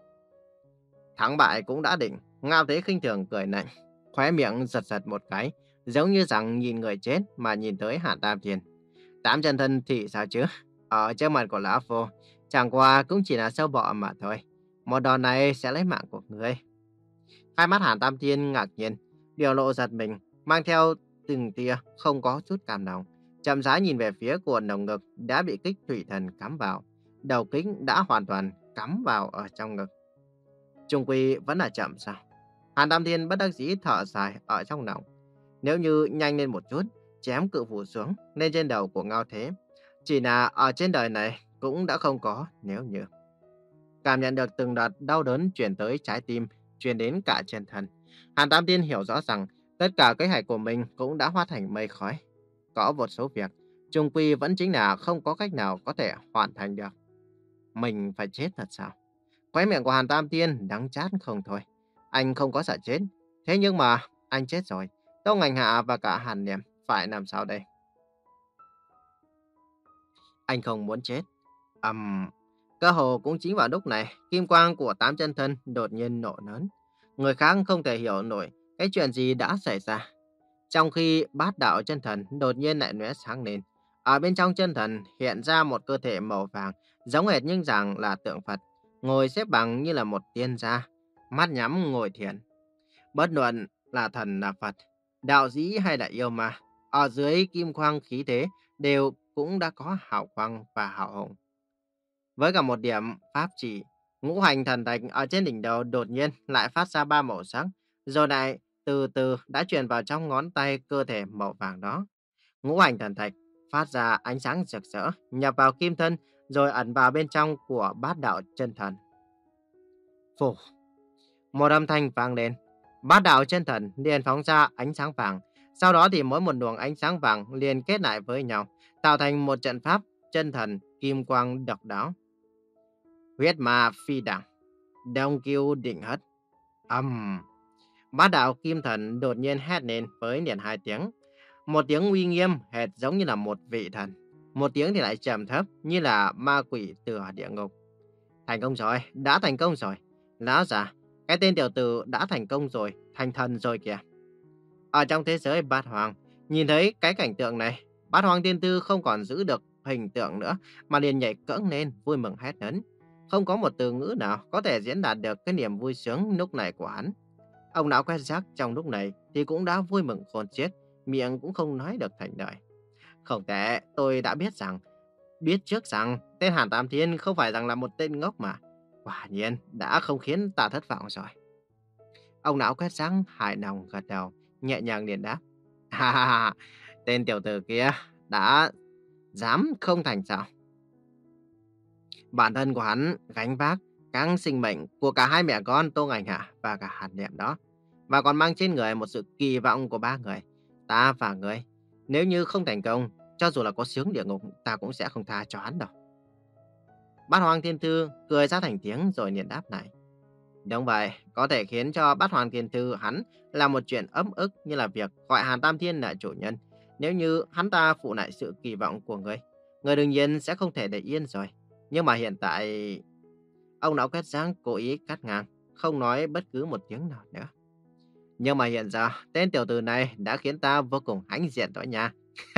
Thắng bại cũng đã định. Ngao Thế khinh thường cười lạnh, khóe miệng giật giật một cái, giống như rằng nhìn người chết mà nhìn tới Hàn Tam Thiên. Tám chân thân thì sao chứ? Ở trước mặt của lão phu, chẳng qua cũng chỉ là sâu bọ mà thôi. Một đòn này sẽ lấy mạng của người. Hai mắt Hàn Tam Thiên ngạc nhiên, biểu lộ giật mình, mang theo từng tia không có chút cảm động. Chậm rãi nhìn về phía của lồng ngực đã bị kích thủy thần cắm vào. Đầu kích đã hoàn toàn cắm vào ở trong ngực. Trung quy vẫn là chậm sao? Hàn Tam Thiên bất đắc dĩ thở dài ở trong lòng. Nếu như nhanh lên một chút, chém cự phủ xuống lên trên đầu của Ngao Thế. Chỉ là ở trên đời này cũng đã không có nếu như. Cảm nhận được từng đợt đau đớn truyền tới trái tim, truyền đến cả chân thân. Hàn Tam Thiên hiểu rõ rằng tất cả kế hoạch của mình cũng đã hóa thành mây khói. Có một số việc, chung quy vẫn chính là không có cách nào có thể hoàn thành được. Mình phải chết thật sao? Khóe miệng của Hàn Tam Thiên đắng chát không thôi. Anh không có sợ chết. Thế nhưng mà anh chết rồi. Tô Ngành Hạ và cả Hàn Niệm phải làm sao đây? Anh không muốn chết. Ầm. Cơ hồ cũng chính vào lúc này, kim quang của tám chân thân đột nhiên nổ lớn. Người khác không thể hiểu nổi cái chuyện gì đã xảy ra. Trong khi bát đạo chân thần đột nhiên lại lóe sáng lên. Ở bên trong chân thần hiện ra một cơ thể màu vàng, giống hệt nhưng rằng là tượng Phật, ngồi xếp bằng như là một tiên gia, mắt nhắm ngồi thiền. Bất luận là thần là Phật, đạo sĩ hay là yêu ma, ở dưới kim quang khí thế đều cũng đã có hào quang và hào hùng. Với cả một điểm pháp chỉ, ngũ hành thần thạch ở trên đỉnh đầu đột nhiên lại phát ra ba màu sắc, rồi lại từ từ đã truyền vào trong ngón tay cơ thể màu vàng đó. Ngũ hành thần thạch phát ra ánh sáng rực rỡ, nhập vào kim thân, rồi ẩn vào bên trong của bát đạo chân thần. Phù, một âm thanh vang lên, bát đạo chân thần liền phóng ra ánh sáng vàng. Sau đó thì mỗi một luồng ánh sáng vàng liên kết lại với nhau, tạo thành một trận pháp chân thần kim quang độc đáo. Huyết ma phi đẳng, đông kiêu định hất. Âm. Bát đạo kim thần đột nhiên hét lên với liền hai tiếng. Một tiếng uy nghiêm hệt giống như là một vị thần. Một tiếng thì lại trầm thấp như là ma quỷ từ địa ngục. Thành công rồi, đã thành công rồi. Lão già, cái tên tiểu tử đã thành công rồi, thành thần rồi kìa. Ở trong thế giới bát hoàng, nhìn thấy cái cảnh tượng này, bát hoàng tiên tư không còn giữ được hình tượng nữa, mà liền nhảy cẫng lên, vui mừng hét lớn. Không có một từ ngữ nào có thể diễn đạt được cái niềm vui sướng lúc này của hắn. Ông lão quét rác trong lúc này thì cũng đã vui mừng khôn xiết, miệng cũng không nói được thành lời. Không tệ, tôi đã biết rằng, biết trước rằng tên Hàn Tam Thiên không phải rằng là một tên ngốc mà. Quả nhiên đã không khiến ta thất vọng rồi. Ông lão quét rác hài lòng gật đầu, nhẹ nhàng liền đáp. Ha ha ha, tên tiểu tử kia đã dám không thành sao? Bản thân của hắn gánh vác các sinh mệnh của cả hai mẹ con Tô Ngành Hạ và cả Hàn Niệm đó. Và còn mang trên người một sự kỳ vọng của ba người. Ta và người, nếu như không thành công, cho dù là có sướng địa ngục, ta cũng sẽ không tha cho hắn đâu. Bát Hoàng Thiên Thư cười ra thành tiếng rồi liền đáp lại. Đúng vậy, có thể khiến cho Bát Hoàng Thiên Thư hắn là một chuyện ấm ức như là việc gọi Hàn Tam Thiên là chủ nhân. Nếu như hắn ta phụ lại sự kỳ vọng của người, người đương nhiên sẽ không thể để yên rồi. Nhưng mà hiện tại... Ông lão quét rác cố ý cắt ngang, không nói bất cứ một tiếng nào nữa. Nhưng mà hiện giờ, tên tiểu tử này đã khiến ta vô cùng hãnh diện đó nha.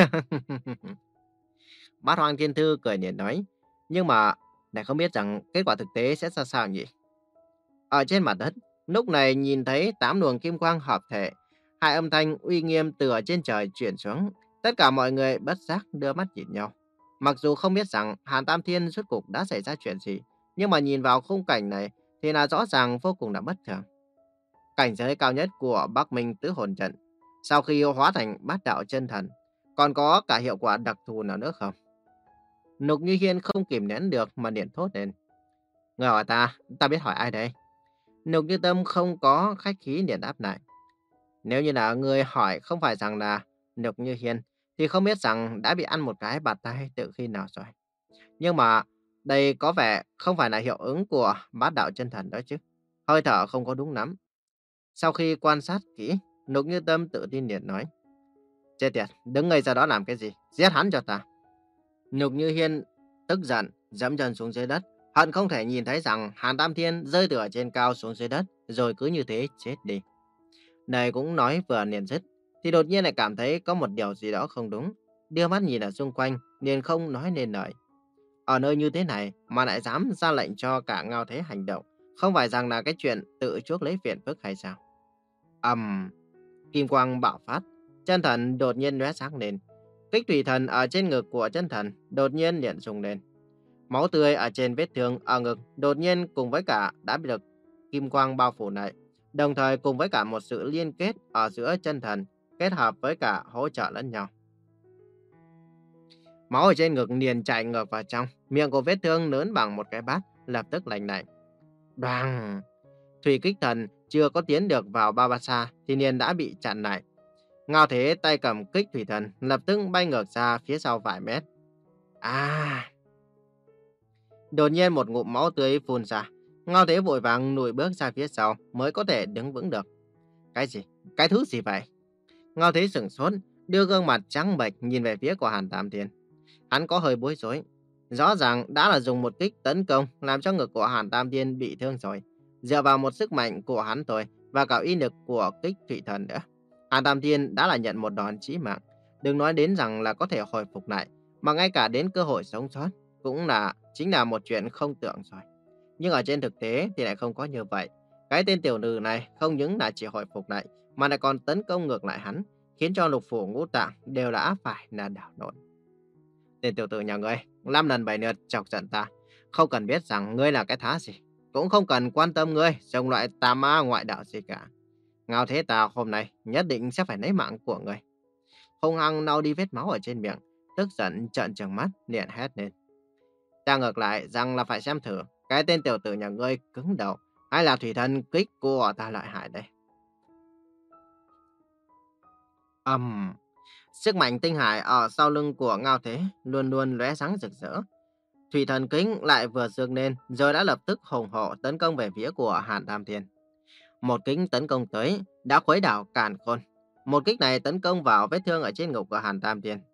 Bát Hoàng Thiên Thư cười nhạt nói, nhưng mà lại không biết rằng kết quả thực tế sẽ ra sao nhỉ? Ở trên mặt đất, lúc này nhìn thấy tám luồng kim quang hợp thể, hai âm thanh uy nghiêm từ ở trên trời chuyển xuống. Tất cả mọi người bất giác đưa mắt nhìn nhau. Mặc dù không biết rằng Hàn Tam Thiên rốt cuộc đã xảy ra chuyện gì, nhưng mà nhìn vào khung cảnh này thì là rõ ràng vô cùng là bất thường. Cảnh giới cao nhất của Bắc Minh Tứ Hồn Trận, sau khi hóa thành bát đạo chân thần, còn có cả hiệu quả đặc thù nào nữa không? Nục Như Hiên không kìm nén được mà liền thốt lên. Người hỏi ta, ta biết hỏi ai đây? Nục Như Tâm không có khách khí liền đáp lại. Nếu như là người hỏi không phải rằng là Nục Như Hiên, thì không biết rằng đã bị ăn một cái bạt tay từ khi nào rồi. Nhưng mà đây có vẻ không phải là hiệu ứng của bát đạo chân thần đó chứ. Hơi thở không có đúng lắm. Sau khi quan sát kỹ, Nục Như Tâm tự tin liền nói. Chết tiệt, đứng ngây ra đó làm cái gì? Giết hắn cho ta. Nục Như Hiên tức giận, dẫm chân xuống dưới đất. Hận không thể nhìn thấy rằng Hàn Tam Thiên rơi từ ở trên cao xuống dưới đất, rồi cứ như thế chết đi. Này cũng nói vừa liền dứt, thì đột nhiên lại cảm thấy có một điều gì đó không đúng. Đưa mắt nhìn ở xung quanh, liền không nói nên lời. Ở nơi như thế này mà lại dám ra lệnh cho cả Ngao Thế hành động, không phải rằng là cái chuyện tự chuốc lấy phiền phức hay sao? Ầm, kim quang bạo phát, chân thần đột nhiên lóe sáng lên. Kích thủy thần ở trên ngực của chân thần đột nhiên liền rung lên. Máu tươi ở trên vết thương ở ngực đột nhiên cùng với cả đã bị được kim quang bao phủ lại, đồng thời cùng với cả một sự liên kết ở giữa chân thần, kết hợp với cả hỗ trợ lẫn nhau. Máu ở trên ngực liền chạy ngược vào trong, miệng của vết thương lớn bằng một cái bát, lập tức lành lạnh. Đoàng! Thủy kích thần chưa có tiến được vào bao bát xa thì liền đã bị chặn lại. Ngao Thế tay cầm kích thủy thần lập tức bay ngược ra phía sau vài mét. À! Đột nhiên một ngụm máu tươi phun ra. Ngao Thế vội vàng lùi bước ra phía sau mới có thể đứng vững được. Cái gì? Cái thứ gì vậy? Ngao Thế sửng sốt, đưa gương mặt trắng bệch nhìn về phía của Hàn Tam Thiên. Hắn có hơi bối rối. Rõ ràng đã là dùng một kích tấn công làm cho ngực của Hàn Tam Thiên bị thương rồi. Dựa vào một sức mạnh của hắn thôi và cả uy lực của kích thủy thần nữa, Hàn Tam Thiên đã là nhận một đòn chí mạng. Đừng nói đến rằng là có thể hồi phục lại, mà ngay cả đến cơ hội sống sót cũng là chính là một chuyện không tưởng rồi. Nhưng ở trên thực tế thì lại không có như vậy. Cái tên tiểu tử này không những là chỉ hồi phục lại, mà lại còn tấn công ngược lại hắn, khiến cho lục phủ ngũ tạng đều đã phải là đảo lộn. Tên tiểu tử nhà ngươi, năm lần bảy lượt chọc giận ta, không cần biết rằng ngươi là cái thá gì, cũng không cần quan tâm ngươi dùng loại tà ma ngoại đạo gì cả. Ngao Thế ta hôm nay nhất định sẽ phải lấy mạng của ngươi. Hung hăng lau đi vết máu ở trên miệng, tức giận trợn trừng mắt, liền hét lên. Ta ngược lại rằng là phải xem thử cái tên tiểu tử nhà ngươi cứng đầu hay là thủy thần kích của ta lợi hại đây. Ầm, sức mạnh tinh hải ở sau lưng của Ngao Thế luôn luôn lóe sáng rực rỡ. Thủy thần kính lại vừa dương lên rồi đã lập tức hùng hổ tấn công về phía của Hàn Tam Thiên. Một kính tấn công tới đã khuấy đảo càn khôn. Một kích này tấn công vào vết thương ở trên ngực của Hàn Tam Thiên.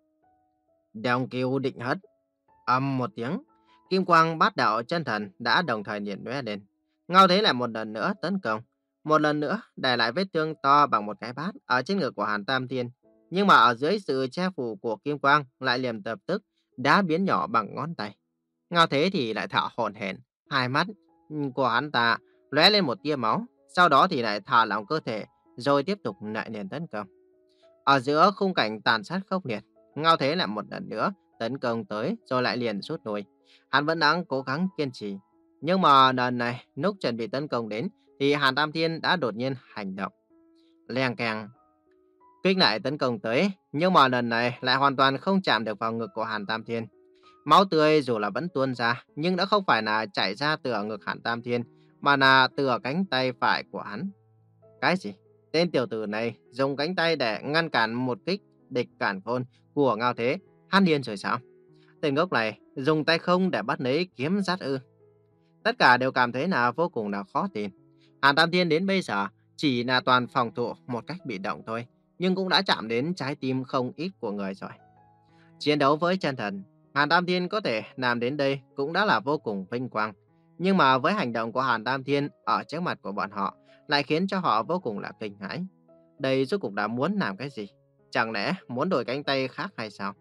Đèo kiêu định hất. Ầm một tiếng, kim quang bát đạo chân thần đã đồng thời hiện lóe lên. Ngao Thế lại một lần nữa tấn công. Một lần nữa để lại vết thương to bằng một cái bát ở trên ngực của Hàn Tam Thiên. Nhưng mà ở dưới sự che phủ của kim quang lại liền tập tức đã biến nhỏ bằng ngón tay. Ngao Thế thì lại thở hổn hển, hai mắt của hắn ta lóe lên một tia máu, sau đó thì lại thả lỏng cơ thể, rồi tiếp tục lại liền tấn công. Ở giữa khung cảnh tàn sát khốc liệt, Ngao Thế lại một lần nữa tấn công tới rồi lại liền rút lui. Hắn vẫn đang cố gắng kiên trì, nhưng mà lần này lúc chuẩn bị tấn công đến thì Hàn Tam Thiên đã đột nhiên hành động. Leng keng, kích lại tấn công tới, nhưng mà lần này lại hoàn toàn không chạm được vào ngực của Hàn Tam Thiên. Máu tươi dù là vẫn tuôn ra, nhưng đã không phải là chảy ra từ ở ngực Hàn Tam Thiên, mà là từ ở cánh tay phải của hắn. Cái gì? Tên tiểu tử này dùng cánh tay để ngăn cản một kích địch cản khôn của Ngao Thế. Hắn điên rồi sao? Tên ngốc này dùng tay không để bắt lấy kiếm giắt ư? Tất cả đều cảm thấy là vô cùng là khó tin. Hàn Tam Thiên đến bây giờ chỉ là toàn phòng thủ một cách bị động thôi, nhưng cũng đã chạm đến trái tim không ít của người rồi. Chiến đấu với chân thần, Hàn Tam Thiên có thể làm đến đây cũng đã là vô cùng vinh quang. Nhưng mà với hành động của Hàn Tam Thiên ở trước mặt của bọn họ lại khiến cho họ vô cùng là kinh hãi. Đây rốt cuộc đã muốn làm cái gì? Chẳng lẽ muốn đổi cánh tay khác hay sao?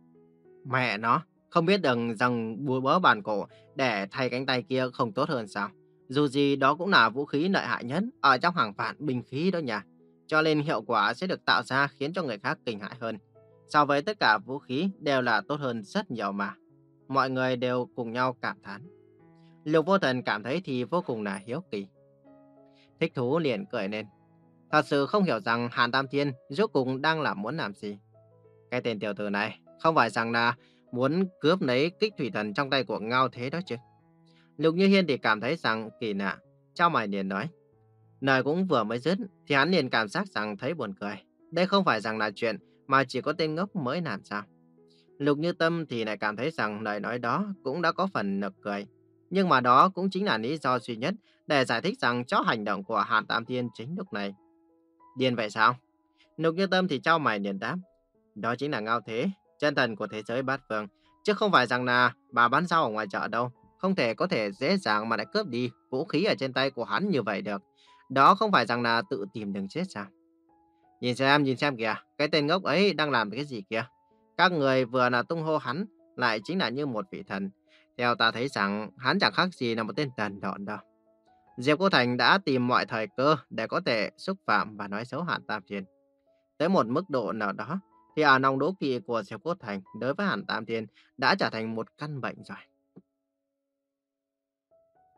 Mẹ nó, không biết đừng rằng búa bớ bàn cổ để thay cánh tay kia không tốt hơn sao? Dù gì đó cũng là vũ khí lợi hại nhất ở trong hàng vạn binh khí đó nhỉ. Cho nên hiệu quả sẽ được tạo ra khiến cho người khác kinh hãi hơn. So với tất cả vũ khí đều là tốt hơn rất nhiều mà. Mọi người đều cùng nhau cảm thán. Lục Vô Thần cảm thấy thì vô cùng là hiếu kỳ. Thích thú liền cười lên. Thật sự không hiểu rằng Hàn Tam Thiên rốt cuộc đang làm muốn làm gì. Cái tên tiểu tử này không phải rằng là muốn cướp lấy kích thủy thần trong tay của Ngao Thế đó chứ. Lục Như Hiên thì cảm thấy rằng kỳ lạ. Chao mày liền nói. Lời cũng vừa mới dứt thì hắn liền cảm giác rằng thấy buồn cười. Đây không phải rằng là chuyện mà chỉ có tên ngốc mới làm sao. Lục Như Tâm thì lại cảm thấy rằng lời nói đó cũng đã có phần nực cười. Nhưng mà đó cũng chính là lý do duy nhất để giải thích rằng cho hành động của Hàn Tam Thiên chính lúc này. Điên vậy sao? Lục Như Tâm thì trao mày liền đáp. Đó chính là Ngao Thế, chân thần của thế giới bát phương. Chứ không phải rằng là bà bán rau ở ngoài chợ đâu. Không thể có thể dễ dàng mà lại cướp đi vũ khí ở trên tay của hắn như vậy được. Đó không phải rằng là tự tìm đường chết sao? Nhìn xem, nhìn xem kìa, cái tên ngốc ấy đang làm cái gì kìa. Các người vừa là tung hô hắn, lại chính là như một vị thần. Theo ta thấy rằng hắn chẳng khác gì là một tên tàn độn đâu. Diệp Cô Thành đã tìm mọi thời cơ để có thể xúc phạm và nói xấu Hàn Tam Thiên. Tới một mức độ nào đó, thì ở lòng đố kỵ của Diệp Cô Thành đối với Hàn Tam Thiên đã trở thành một căn bệnh rồi.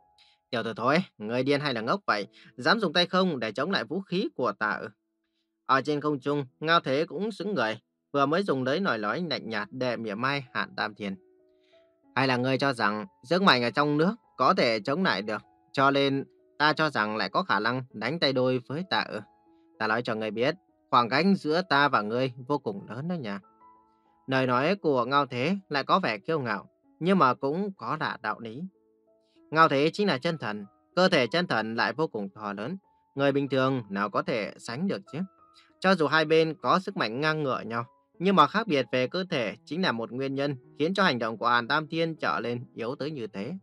Tiểu tử thối, người điên hay là ngốc vậy? Dám dùng tay không để chống lại vũ khí của ta ư? Ở trên không trung, Ngao Thế cũng sững người, vừa mới dùng đấy nói nói lạnh nhạt để mỉa mai Hạn Tam Thiên. Hay là ngươi cho rằng sức mạnh ở trong nước có thể chống lại được, cho nên ta cho rằng lại có khả năng đánh tay đôi với ta ư? Ta nói cho ngươi biết, khoảng cách giữa ta và ngươi vô cùng lớn đó nha. Lời nói của Ngao Thế lại có vẻ kiêu ngạo, nhưng mà cũng có đả đạo lý. Ngao Thế chính là chân thần, cơ thể chân thần lại vô cùng to lớn. Người bình thường nào có thể sánh được chứ? Cho dù hai bên có sức mạnh ngang ngửa nhau, nhưng mà khác biệt về cơ thể chính là một nguyên nhân khiến cho hành động của Hàn Tam Thiên trở lên yếu tới như thế.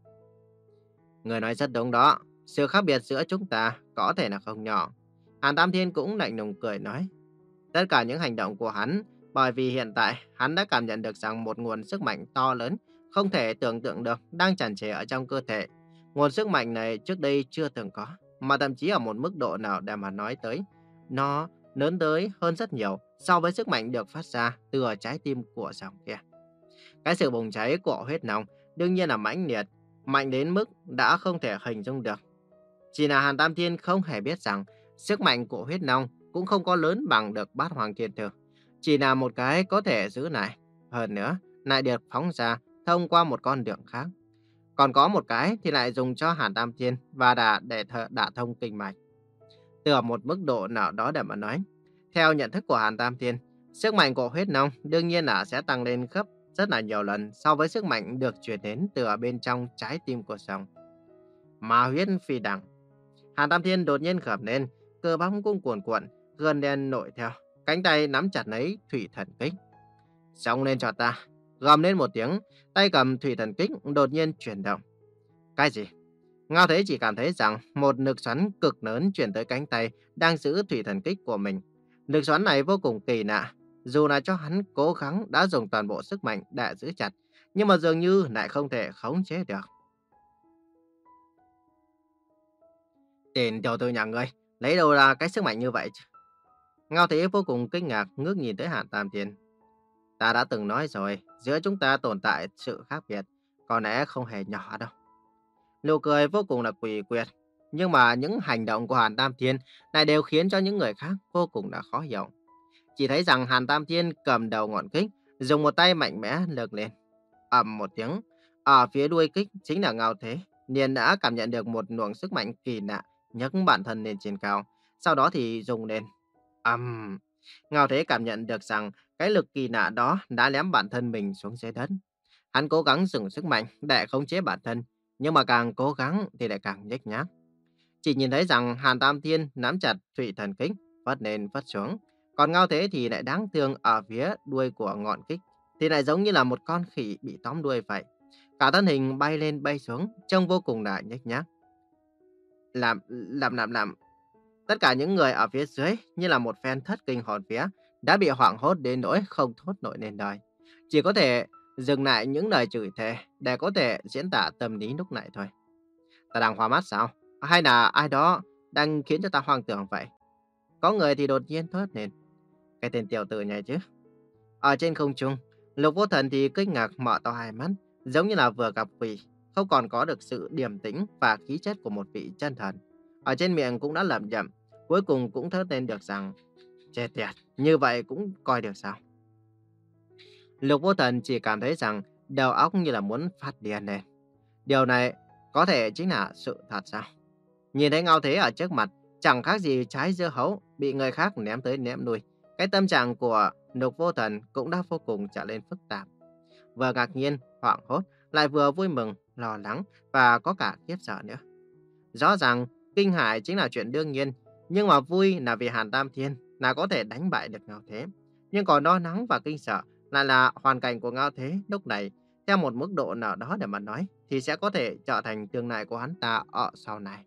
Người nói rất đúng đó, sự khác biệt giữa chúng ta có thể là không nhỏ. Hàn Tam Thiên cũng lạnh lùng cười nói. Tất cả những hành động của hắn, bởi vì hiện tại hắn đã cảm nhận được rằng một nguồn sức mạnh to lớn, không thể tưởng tượng được đang tràn trề ở trong cơ thể. Nguồn sức mạnh này trước đây chưa từng có, mà thậm chí ở một mức độ nào để mà nói tới. Nó lớn tới hơn rất nhiều so với sức mạnh được phát ra từ ở trái tim của dòng kia. Cái sự bùng cháy của huyết nóng đương nhiên là mãnh liệt, mạnh đến mức đã không thể hình dung được. Chỉ là Hàn Tam Thiên không hề biết rằng sức mạnh của huyết nong cũng không có lớn bằng được bát hoàng thiên tử. Chỉ là một cái có thể giữ lại. Hơn nữa, lại được phóng ra thông qua một con đường khác. Còn có một cái thì lại dùng cho Hàn Tam Thiên và đã để thợ đả thông kinh mạch. Từ ở một mức độ nào đó để mà nói. Theo nhận thức của Hàn Tam Thiên, sức mạnh của huyết nong đương nhiên là sẽ tăng lên gấp rất là nhiều lần so với sức mạnh được truyền đến từ ở bên trong trái tim của sông. Ma huyết phi đẳng. Hàn Tam Thiên đột nhiên gầm lên, cơ bắp cũng cuồn cuộn, gân đen nổi theo, cánh tay nắm chặt lấy thủy thần kích. Xông lên cho ta! Gầm lên một tiếng, tay cầm thủy thần kích đột nhiên chuyển động. Cái gì? Ngao Thế chỉ cảm thấy rằng một lực xoắn cực lớn chuyển tới cánh tay đang giữ thủy thần kích của mình. Lực xoắn này vô cùng kỳ lạ, dù là cho hắn cố gắng đã dùng toàn bộ sức mạnh để giữ chặt, nhưng mà dường như lại không thể khống chế được. Tiền tiểu tử nhà ngươi, lấy đâu ra cái sức mạnh như vậy chứ? Ngao Thế vô cùng kinh ngạc ngước nhìn tới Hàn Tam Thiên. Ta đã từng nói rồi, giữa chúng ta tồn tại sự khác biệt, có lẽ không hề nhỏ đâu. Nụ cười vô cùng là quỷ quyệt, nhưng mà những hành động của Hàn Tam Thiên này đều khiến cho những người khác vô cùng là khó hiểu. Chỉ thấy rằng Hàn Tam Thiên cầm đầu ngọn kích, dùng một tay mạnh mẽ lược lên. Ầm một tiếng, ở phía đuôi kích chính là Ngao Thế, liền đã cảm nhận được một luồng sức mạnh kỳ lạ nhấc bản thân lên trên cao, sau đó thì dùng lên. Ầm, Ngao Thế cảm nhận được rằng cái lực kỳ lạ đó đã ném bản thân mình xuống dưới đất. Hắn cố gắng dùng sức mạnh để khống chế bản thân, nhưng mà càng cố gắng thì lại càng nhếch nhác. Chỉ nhìn thấy rằng Hàn Tam Thiên nắm chặt thủy thần kích, vất lên vất xuống. Còn Ngao Thế thì lại đáng thương ở phía đuôi của ngọn kích, thì lại giống như là một con khỉ bị tóm đuôi vậy. Cả thân hình bay lên bay xuống, trông vô cùng là nhếch nhác. Làm, làm, làm, làm. Tất cả những người ở phía dưới như là một phen thất kinh hồn vía, đã bị hoảng hốt đến nỗi không thốt nổi nên lời. Chỉ có thể dừng lại những lời chửi thề để có thể diễn tả tâm lý lúc này thôi. Ta đang hoa mắt sao? Hay là ai đó đang khiến cho ta hoang tưởng vậy? Có người thì đột nhiên thốt lên. Cái tên tiểu tử này chứ. Ở trên không trung, Lục Vô Thần thì kinh ngạc mở to hai mắt, giống như là vừa gặp quỷ, không còn có được sự điềm tĩnh và khí chất của một vị chân thần. Ở trên miệng cũng đã lẩm nhẩm, cuối cùng cũng thốt lên được rằng, chết tiệt, như vậy cũng coi được sao? Lục Vô Thần chỉ cảm thấy rằng đầu óc như là muốn phát điên lên. Điều này có thể chính là sự thật sao? Nhìn thấy Ngao Thế ở trước mặt, chẳng khác gì trái dưa hấu bị người khác ném tới ném lui. Cái tâm trạng của Lục Vô Thần cũng đã vô cùng trở nên phức tạp. Vừa ngạc nhiên, hoảng hốt, lại vừa vui mừng, lo lắng và có cả khiếp sợ nữa. Rõ ràng, kinh hãi chính là chuyện đương nhiên, nhưng mà vui là vì Hàn Tam Thiên là có thể đánh bại được Ngao Thế. Nhưng còn lo lắng và kinh sợ lại là hoàn cảnh của Ngao Thế lúc này, theo một mức độ nào đó để mà nói, thì sẽ có thể trở thành tương lai của hắn ta ở sau này.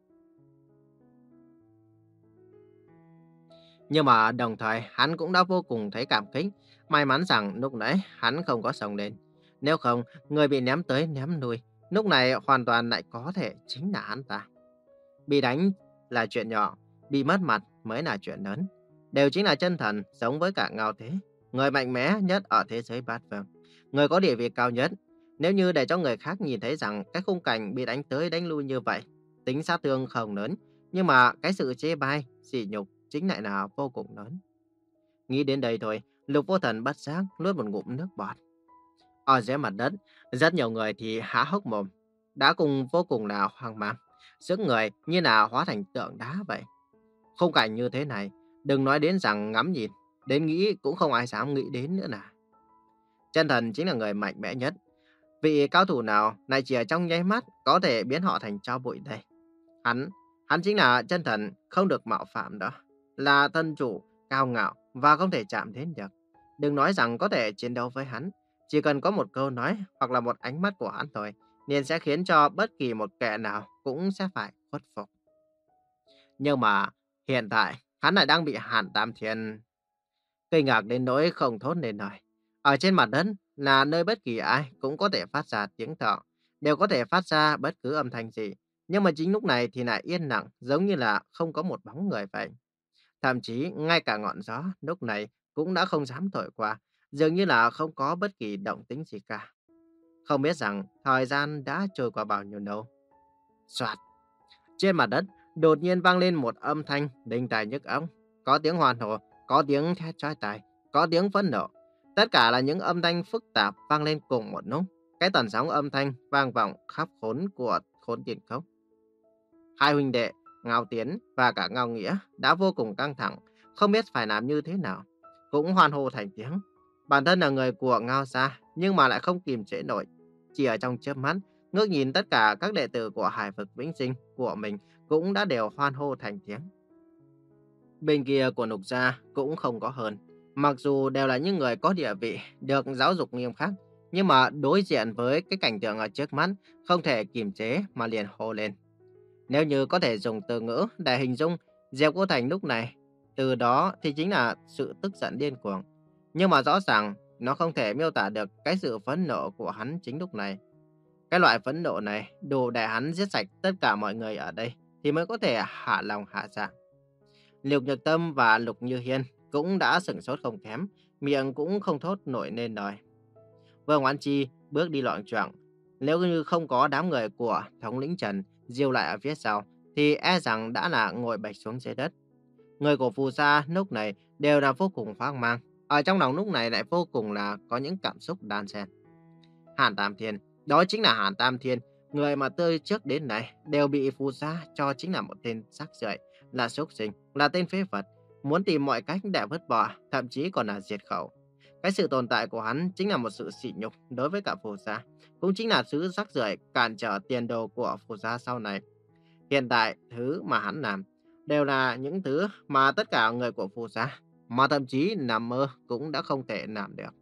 Nhưng mà đồng thời hắn cũng đã vô cùng thấy cảm kích, may mắn rằng lúc nãy hắn không có xông lên. Nếu không, người bị ném tới ném lui, lúc này hoàn toàn lại có thể chính là hắn ta. Bị đánh là chuyện nhỏ, bị mất mặt mới là chuyện lớn. Đều chính là chân thần giống với cả Ngao Thế, người mạnh mẽ nhất ở thế giới bát phương, người có địa vị cao nhất. Nếu như để cho người khác nhìn thấy rằng cái khung cảnh bị đánh tới đánh lui như vậy, tính sát thương không lớn, nhưng mà cái sự chê bai, sỉ nhục chính lại là vô cùng lớn. Nghĩ đến đây thôi, Lục Vô Thần bất giác nuốt một ngụm nước bọt. Ở dưới mặt đất, rất nhiều người thì há hốc mồm, đã cùng vô cùng là hoang mang, sức người như là hóa thành tượng đá vậy. Khung cảnh như thế này, đừng nói đến rằng ngắm nhìn, đến nghĩ cũng không ai dám nghĩ đến nữa nè. Chân thần chính là người mạnh mẽ nhất. Vị cao thủ nào này chỉ ở trong nháy mắt có thể biến họ thành tro bụi đây. Hắn, hắn chính là chân thần không được mạo phạm đó. Là thân chủ, cao ngạo và không thể chạm đến được. Đừng nói rằng có thể chiến đấu với hắn. Chỉ cần có một câu nói hoặc là một ánh mắt của hắn thôi, liền sẽ khiến cho bất kỳ một kẻ nào cũng sẽ phải khuất phục. Nhưng mà hiện tại, hắn lại đang bị Hàn Tam Thiên kinh ngạc đến nỗi không thốt nên lời. Ở trên mặt đất là nơi bất kỳ ai cũng có thể phát ra tiếng thở, đều có thể phát ra bất cứ âm thanh gì. Nhưng mà chính lúc này thì lại yên lặng, giống như là không có một bóng người vậy. Thậm chí ngay cả ngọn gió lúc này cũng đã không dám thổi qua, dường như là không có bất kỳ động tĩnh gì cả. Không biết rằng thời gian đã trôi qua bao nhiêu lâu. Soạt, trên mặt đất đột nhiên vang lên một âm thanh đinh tai nhức óc, có tiếng hoan hô, có tiếng thét chói tai, có tiếng phẫn nộ. Tất cả là những âm thanh phức tạp vang lên cùng một lúc. Cái tần sóng âm thanh vang vọng khắp khốn của khốn tiền cốc. Hai huynh đệ, Ngao Tiến và cả Ngao Nghĩa đã vô cùng căng thẳng, không biết phải làm như thế nào. Cũng hoan hô thành tiếng. Bản thân là người của Ngao gia, nhưng mà lại không kìm chế nổi. Chỉ ở trong chớp mắt, ngước nhìn tất cả các đệ tử của Hải vực Vĩnh Sinh của mình cũng đã đều hoan hô thành tiếng. Bên kia của Lục gia cũng không có hơn. Mặc dù đều là những người có địa vị, được giáo dục nghiêm khắc, nhưng mà đối diện với cái cảnh tượng ở trước mắt, không thể kiềm chế mà liền hô lên. Nếu như có thể dùng từ ngữ để hình dung Diệp Cô Thành lúc này, từ đó thì chính là sự tức giận điên cuồng. Nhưng mà rõ ràng nó không thể miêu tả được cái sự phẫn nộ của hắn chính lúc này. Cái loại phẫn nộ này đủ để hắn giết sạch tất cả mọi người ở đây thì mới có thể hạ lòng hạ dạ. Lục Nhật Tâm và Lục Như Hiên cũng đã sửng sốt không kém, miệng cũng không thốt nổi nên lời. Vương Oán Chi bước đi loạng choạng, nếu như không có đám người của thống lĩnh Trần Diêu lại ở phía sau, thì e rằng đã là ngồi bạch xuống dưới đất. Người của phù sa lúc này đều là vô cùng hoang mang, ở trong lòng lúc này lại vô cùng là có những cảm xúc đan xen. Hàn Tam Thiên, đó chính là Hàn Tam Thiên, người mà từ trước đến nay đều bị phù sa cho chính là một tên rác rưởi, là súc sinh, là tên phế vật, muốn tìm mọi cách để vứt bỏ, thậm chí còn là diệt khẩu. Cái sự tồn tại của hắn chính là một sự sỉ nhục đối với cả phù sa, cũng chính là thứ rác rưởi cản trở tiền đồ của phù sa sau này. Hiện tại, thứ mà hắn làm đều là những thứ mà tất cả người của phù sa, mà thậm chí nằm mơ cũng đã không thể làm được.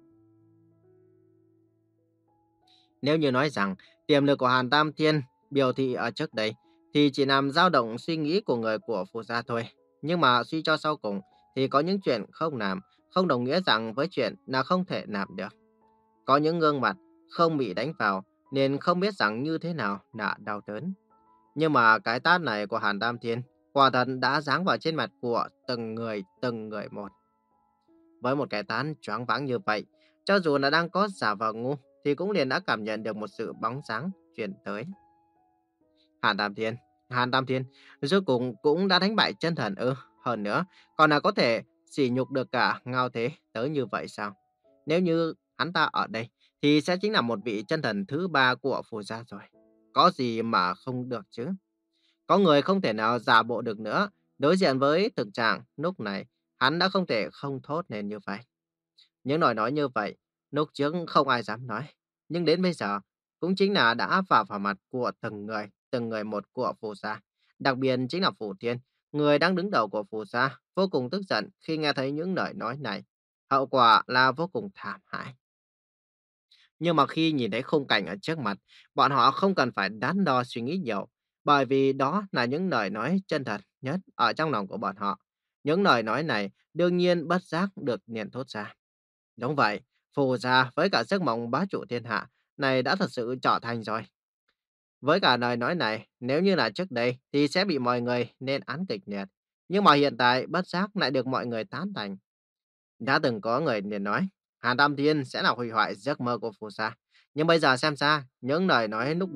Nếu như nói rằng tiềm lực của Hàn Tam Thiên biểu thị ở trước đây thì chỉ làm dao động suy nghĩ của người của phù gia thôi. Nhưng mà suy cho sau cùng thì có những chuyện không làm, không đồng nghĩa rằng với chuyện là không thể làm được. Có những gương mặt không bị đánh vào nên không biết rằng như thế nào là đau đớn. Nhưng mà cái tát này của Hàn Tam Thiên quả thật đã giáng vào trên mặt của từng người từng người một. Với một cái tát choáng váng như vậy, cho dù là đang có giả vờ ngu thì cũng liền đã cảm nhận được một sự bóng sáng truyền tới. Hàn Tam Thiên, Hàn Tam Thiên, rốt cùng cũng đã đánh bại chân thần ư? Hơn nữa, còn là có thể sỉ nhục được cả Ngao Thế tới như vậy sao? Nếu như hắn ta ở đây, thì sẽ chính là một vị chân thần thứ ba của phù gia rồi. Có gì mà không được chứ? Có người không thể nào giả bộ được nữa. Đối diện với thực trạng lúc này, hắn đã không thể không thốt nên như vậy. Những lời nói như vậy, lúc trước không ai dám nói. Nhưng đến bây giờ, cũng chính là đã vào vào mặt của từng người, từng người một của phù sa. Đặc biệt chính là Phù Thiên, người đang đứng đầu của phù sa, vô cùng tức giận khi nghe thấy những lời nói này. Hậu quả là vô cùng thảm hại. Nhưng mà khi nhìn thấy khung cảnh ở trước mặt, bọn họ không cần phải đắn đo suy nghĩ nhiều, bởi vì đó là những lời nói chân thật nhất ở trong lòng của bọn họ. Những lời nói này đương nhiên bất giác được niệm thốt ra. Đúng vậy, phù gia với cả giấc mộng bá chủ thiên hạ này đã thật sự trở thành rồi. Với cả lời nói này, nếu như là trước đây thì sẽ bị mọi người lên án kịch liệt. Nhưng mà hiện tại bất giác lại được mọi người tán thành. Đã từng có người liền nói, Hàn Tam Thiên sẽ là hủy hoại giấc mơ của phù sa. Nhưng bây giờ xem ra, những lời nói lúc đầu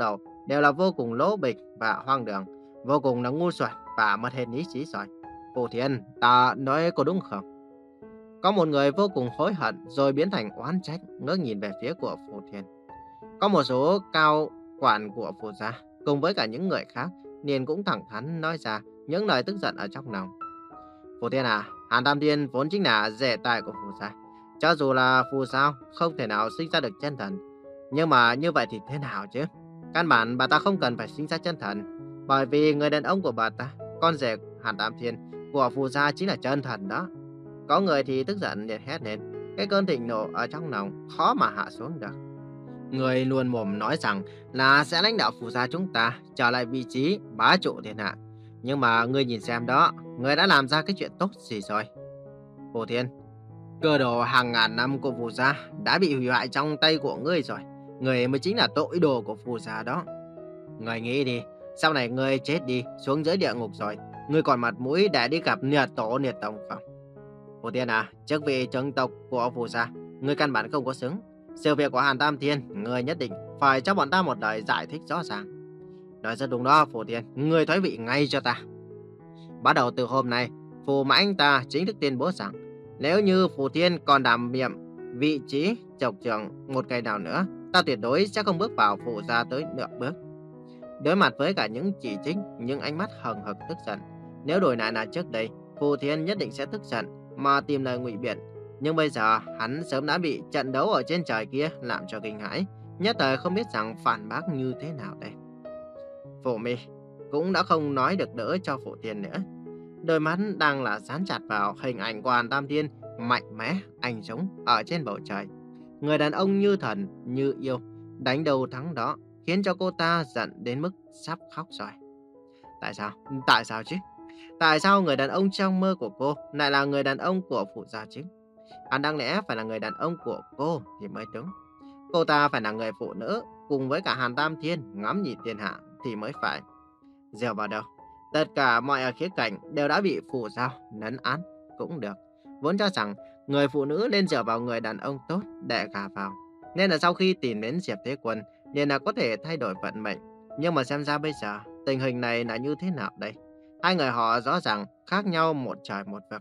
đều là vô cùng lố bịch và hoang đường, vô cùng là ngu xuẩn và mất hết lý trí rồi. Phù Thiên, ta nói có đúng không? Có một người vô cùng hối hận rồi biến thành oán trách, ngước nhìn về phía của Phù Thiên. Có một số cao quản của Phù gia cùng với cả những người khác liền cũng thẳng thắn nói ra những lời tức giận ở trong lòng. Phù Thiên à, Hàn Tam Thiên vốn chính là rể tài của Phù gia. Cho dù là Phù sao không thể nào sinh ra được chân thần, nhưng mà như vậy thì thế nào chứ? Căn bản bà ta không cần phải sinh ra chân thần, bởi vì người đàn ông của bà ta, con rể Hàn Tam Thiên của Phù gia chính là chân thần đó. Có người thì tức giận liền hét lên, cái cơn thịnh nộ ở trong lòng khó mà hạ xuống được. Người luôn mồm nói rằng là sẽ lãnh đạo Phù gia chúng ta trở lại vị trí bá chủ thiên hạ. Nhưng mà ngươi nhìn xem đó, ngươi đã làm ra cái chuyện tốt gì rồi? Phù Thiên, cơ đồ hàng ngàn năm của Phù gia đã bị hủy hoại trong tay của ngươi rồi. Ngươi mới chính là tội đồ của Phù gia đó. Ngươi nghĩ đi, sau này ngươi chết đi, xuống dưới địa ngục rồi, ngươi còn mặt mũi để đi gặp Niệt Tổ Niệt Tông không? Phù Thiên à, chức vị trưởng tộc của Phù gia, ngươi căn bản không có xứng. Sự việc của Hàn Tam Thiên, ngươi nhất định phải cho bọn ta một lời giải thích rõ ràng. Nói rất đúng đó, Phù Thiên, ngươi thoái vị ngay cho ta. Bắt đầu từ hôm nay, Phù Mãnh ta chính thức tuyên bố rằng, nếu như Phù Thiên còn đảm nhiệm vị trí tộc trưởng một ngày nào nữa, ta tuyệt đối sẽ không bước vào Phù gia tới nửa bước. Đối mặt với cả những chỉ trích, những ánh mắt hừng hực tức giận, nếu đổi lại là trước đây, Phù Thiên nhất định sẽ tức giận mà tìm lời ngụy biện. Nhưng bây giờ, hắn sớm đã bị trận đấu ở trên trời kia làm cho kinh hãi, nhất thời không biết rằng phản bác như thế nào đây. Phù Mi cũng đã không nói được đỡ cho Phù Thiên nữa. Đôi mắt đang là dán chặt vào hình ảnh của Hàn Tam Thiên mạnh mẽ, anh dũng ở trên bầu trời. Người đàn ông như thần, như yêu, đánh đầu thắng đó, khiến cho cô ta giận đến mức sắp khóc rồi. Tại sao? Tại sao chứ? Tại sao người đàn ông trong mơ của cô lại là người đàn ông của Phù gia chứ? Hắn đáng lẽ phải là người đàn ông của cô thì mới đúng. Cô ta phải là người phụ nữ cùng với cả Hàn Tam Thiên ngắm nhìn thiên hạ thì mới phải. Gieo vào đâu? Tất cả mọi ở khía cạnh đều đã bị Phù giao lấn át cũng được. Vốn cho rằng người phụ nữ nên dựa vào người đàn ông tốt để gả vào. Nên là sau khi tìm đến Diệp Thế Quân liền là có thể thay đổi vận mệnh. Nhưng mà xem ra bây giờ tình hình này là như thế nào đây? Hai người họ rõ ràng khác nhau một trời một vực.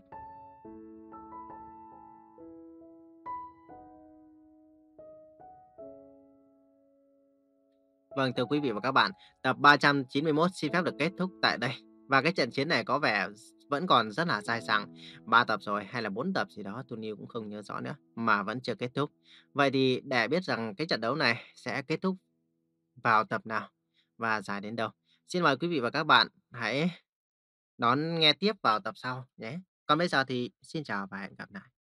Vâng, thưa quý vị và các bạn, tập ba trăm chín mươi mốt xin phép được kết thúc tại đây. Và cái trận chiến này có vẻ vẫn còn rất là dai dẳng. Ba tập rồi hay là bốn tập gì đó, Tony cũng không nhớ rõ nữa, mà vẫn chưa kết thúc. Vậy thì để biết rằng cái trận đấu này sẽ kết thúc vào tập nào và dài đến đâu, xin mời quý vị và các bạn hãy đón nghe tiếp vào tập sau nhé. Còn bây giờ thì xin chào và hẹn gặp lại.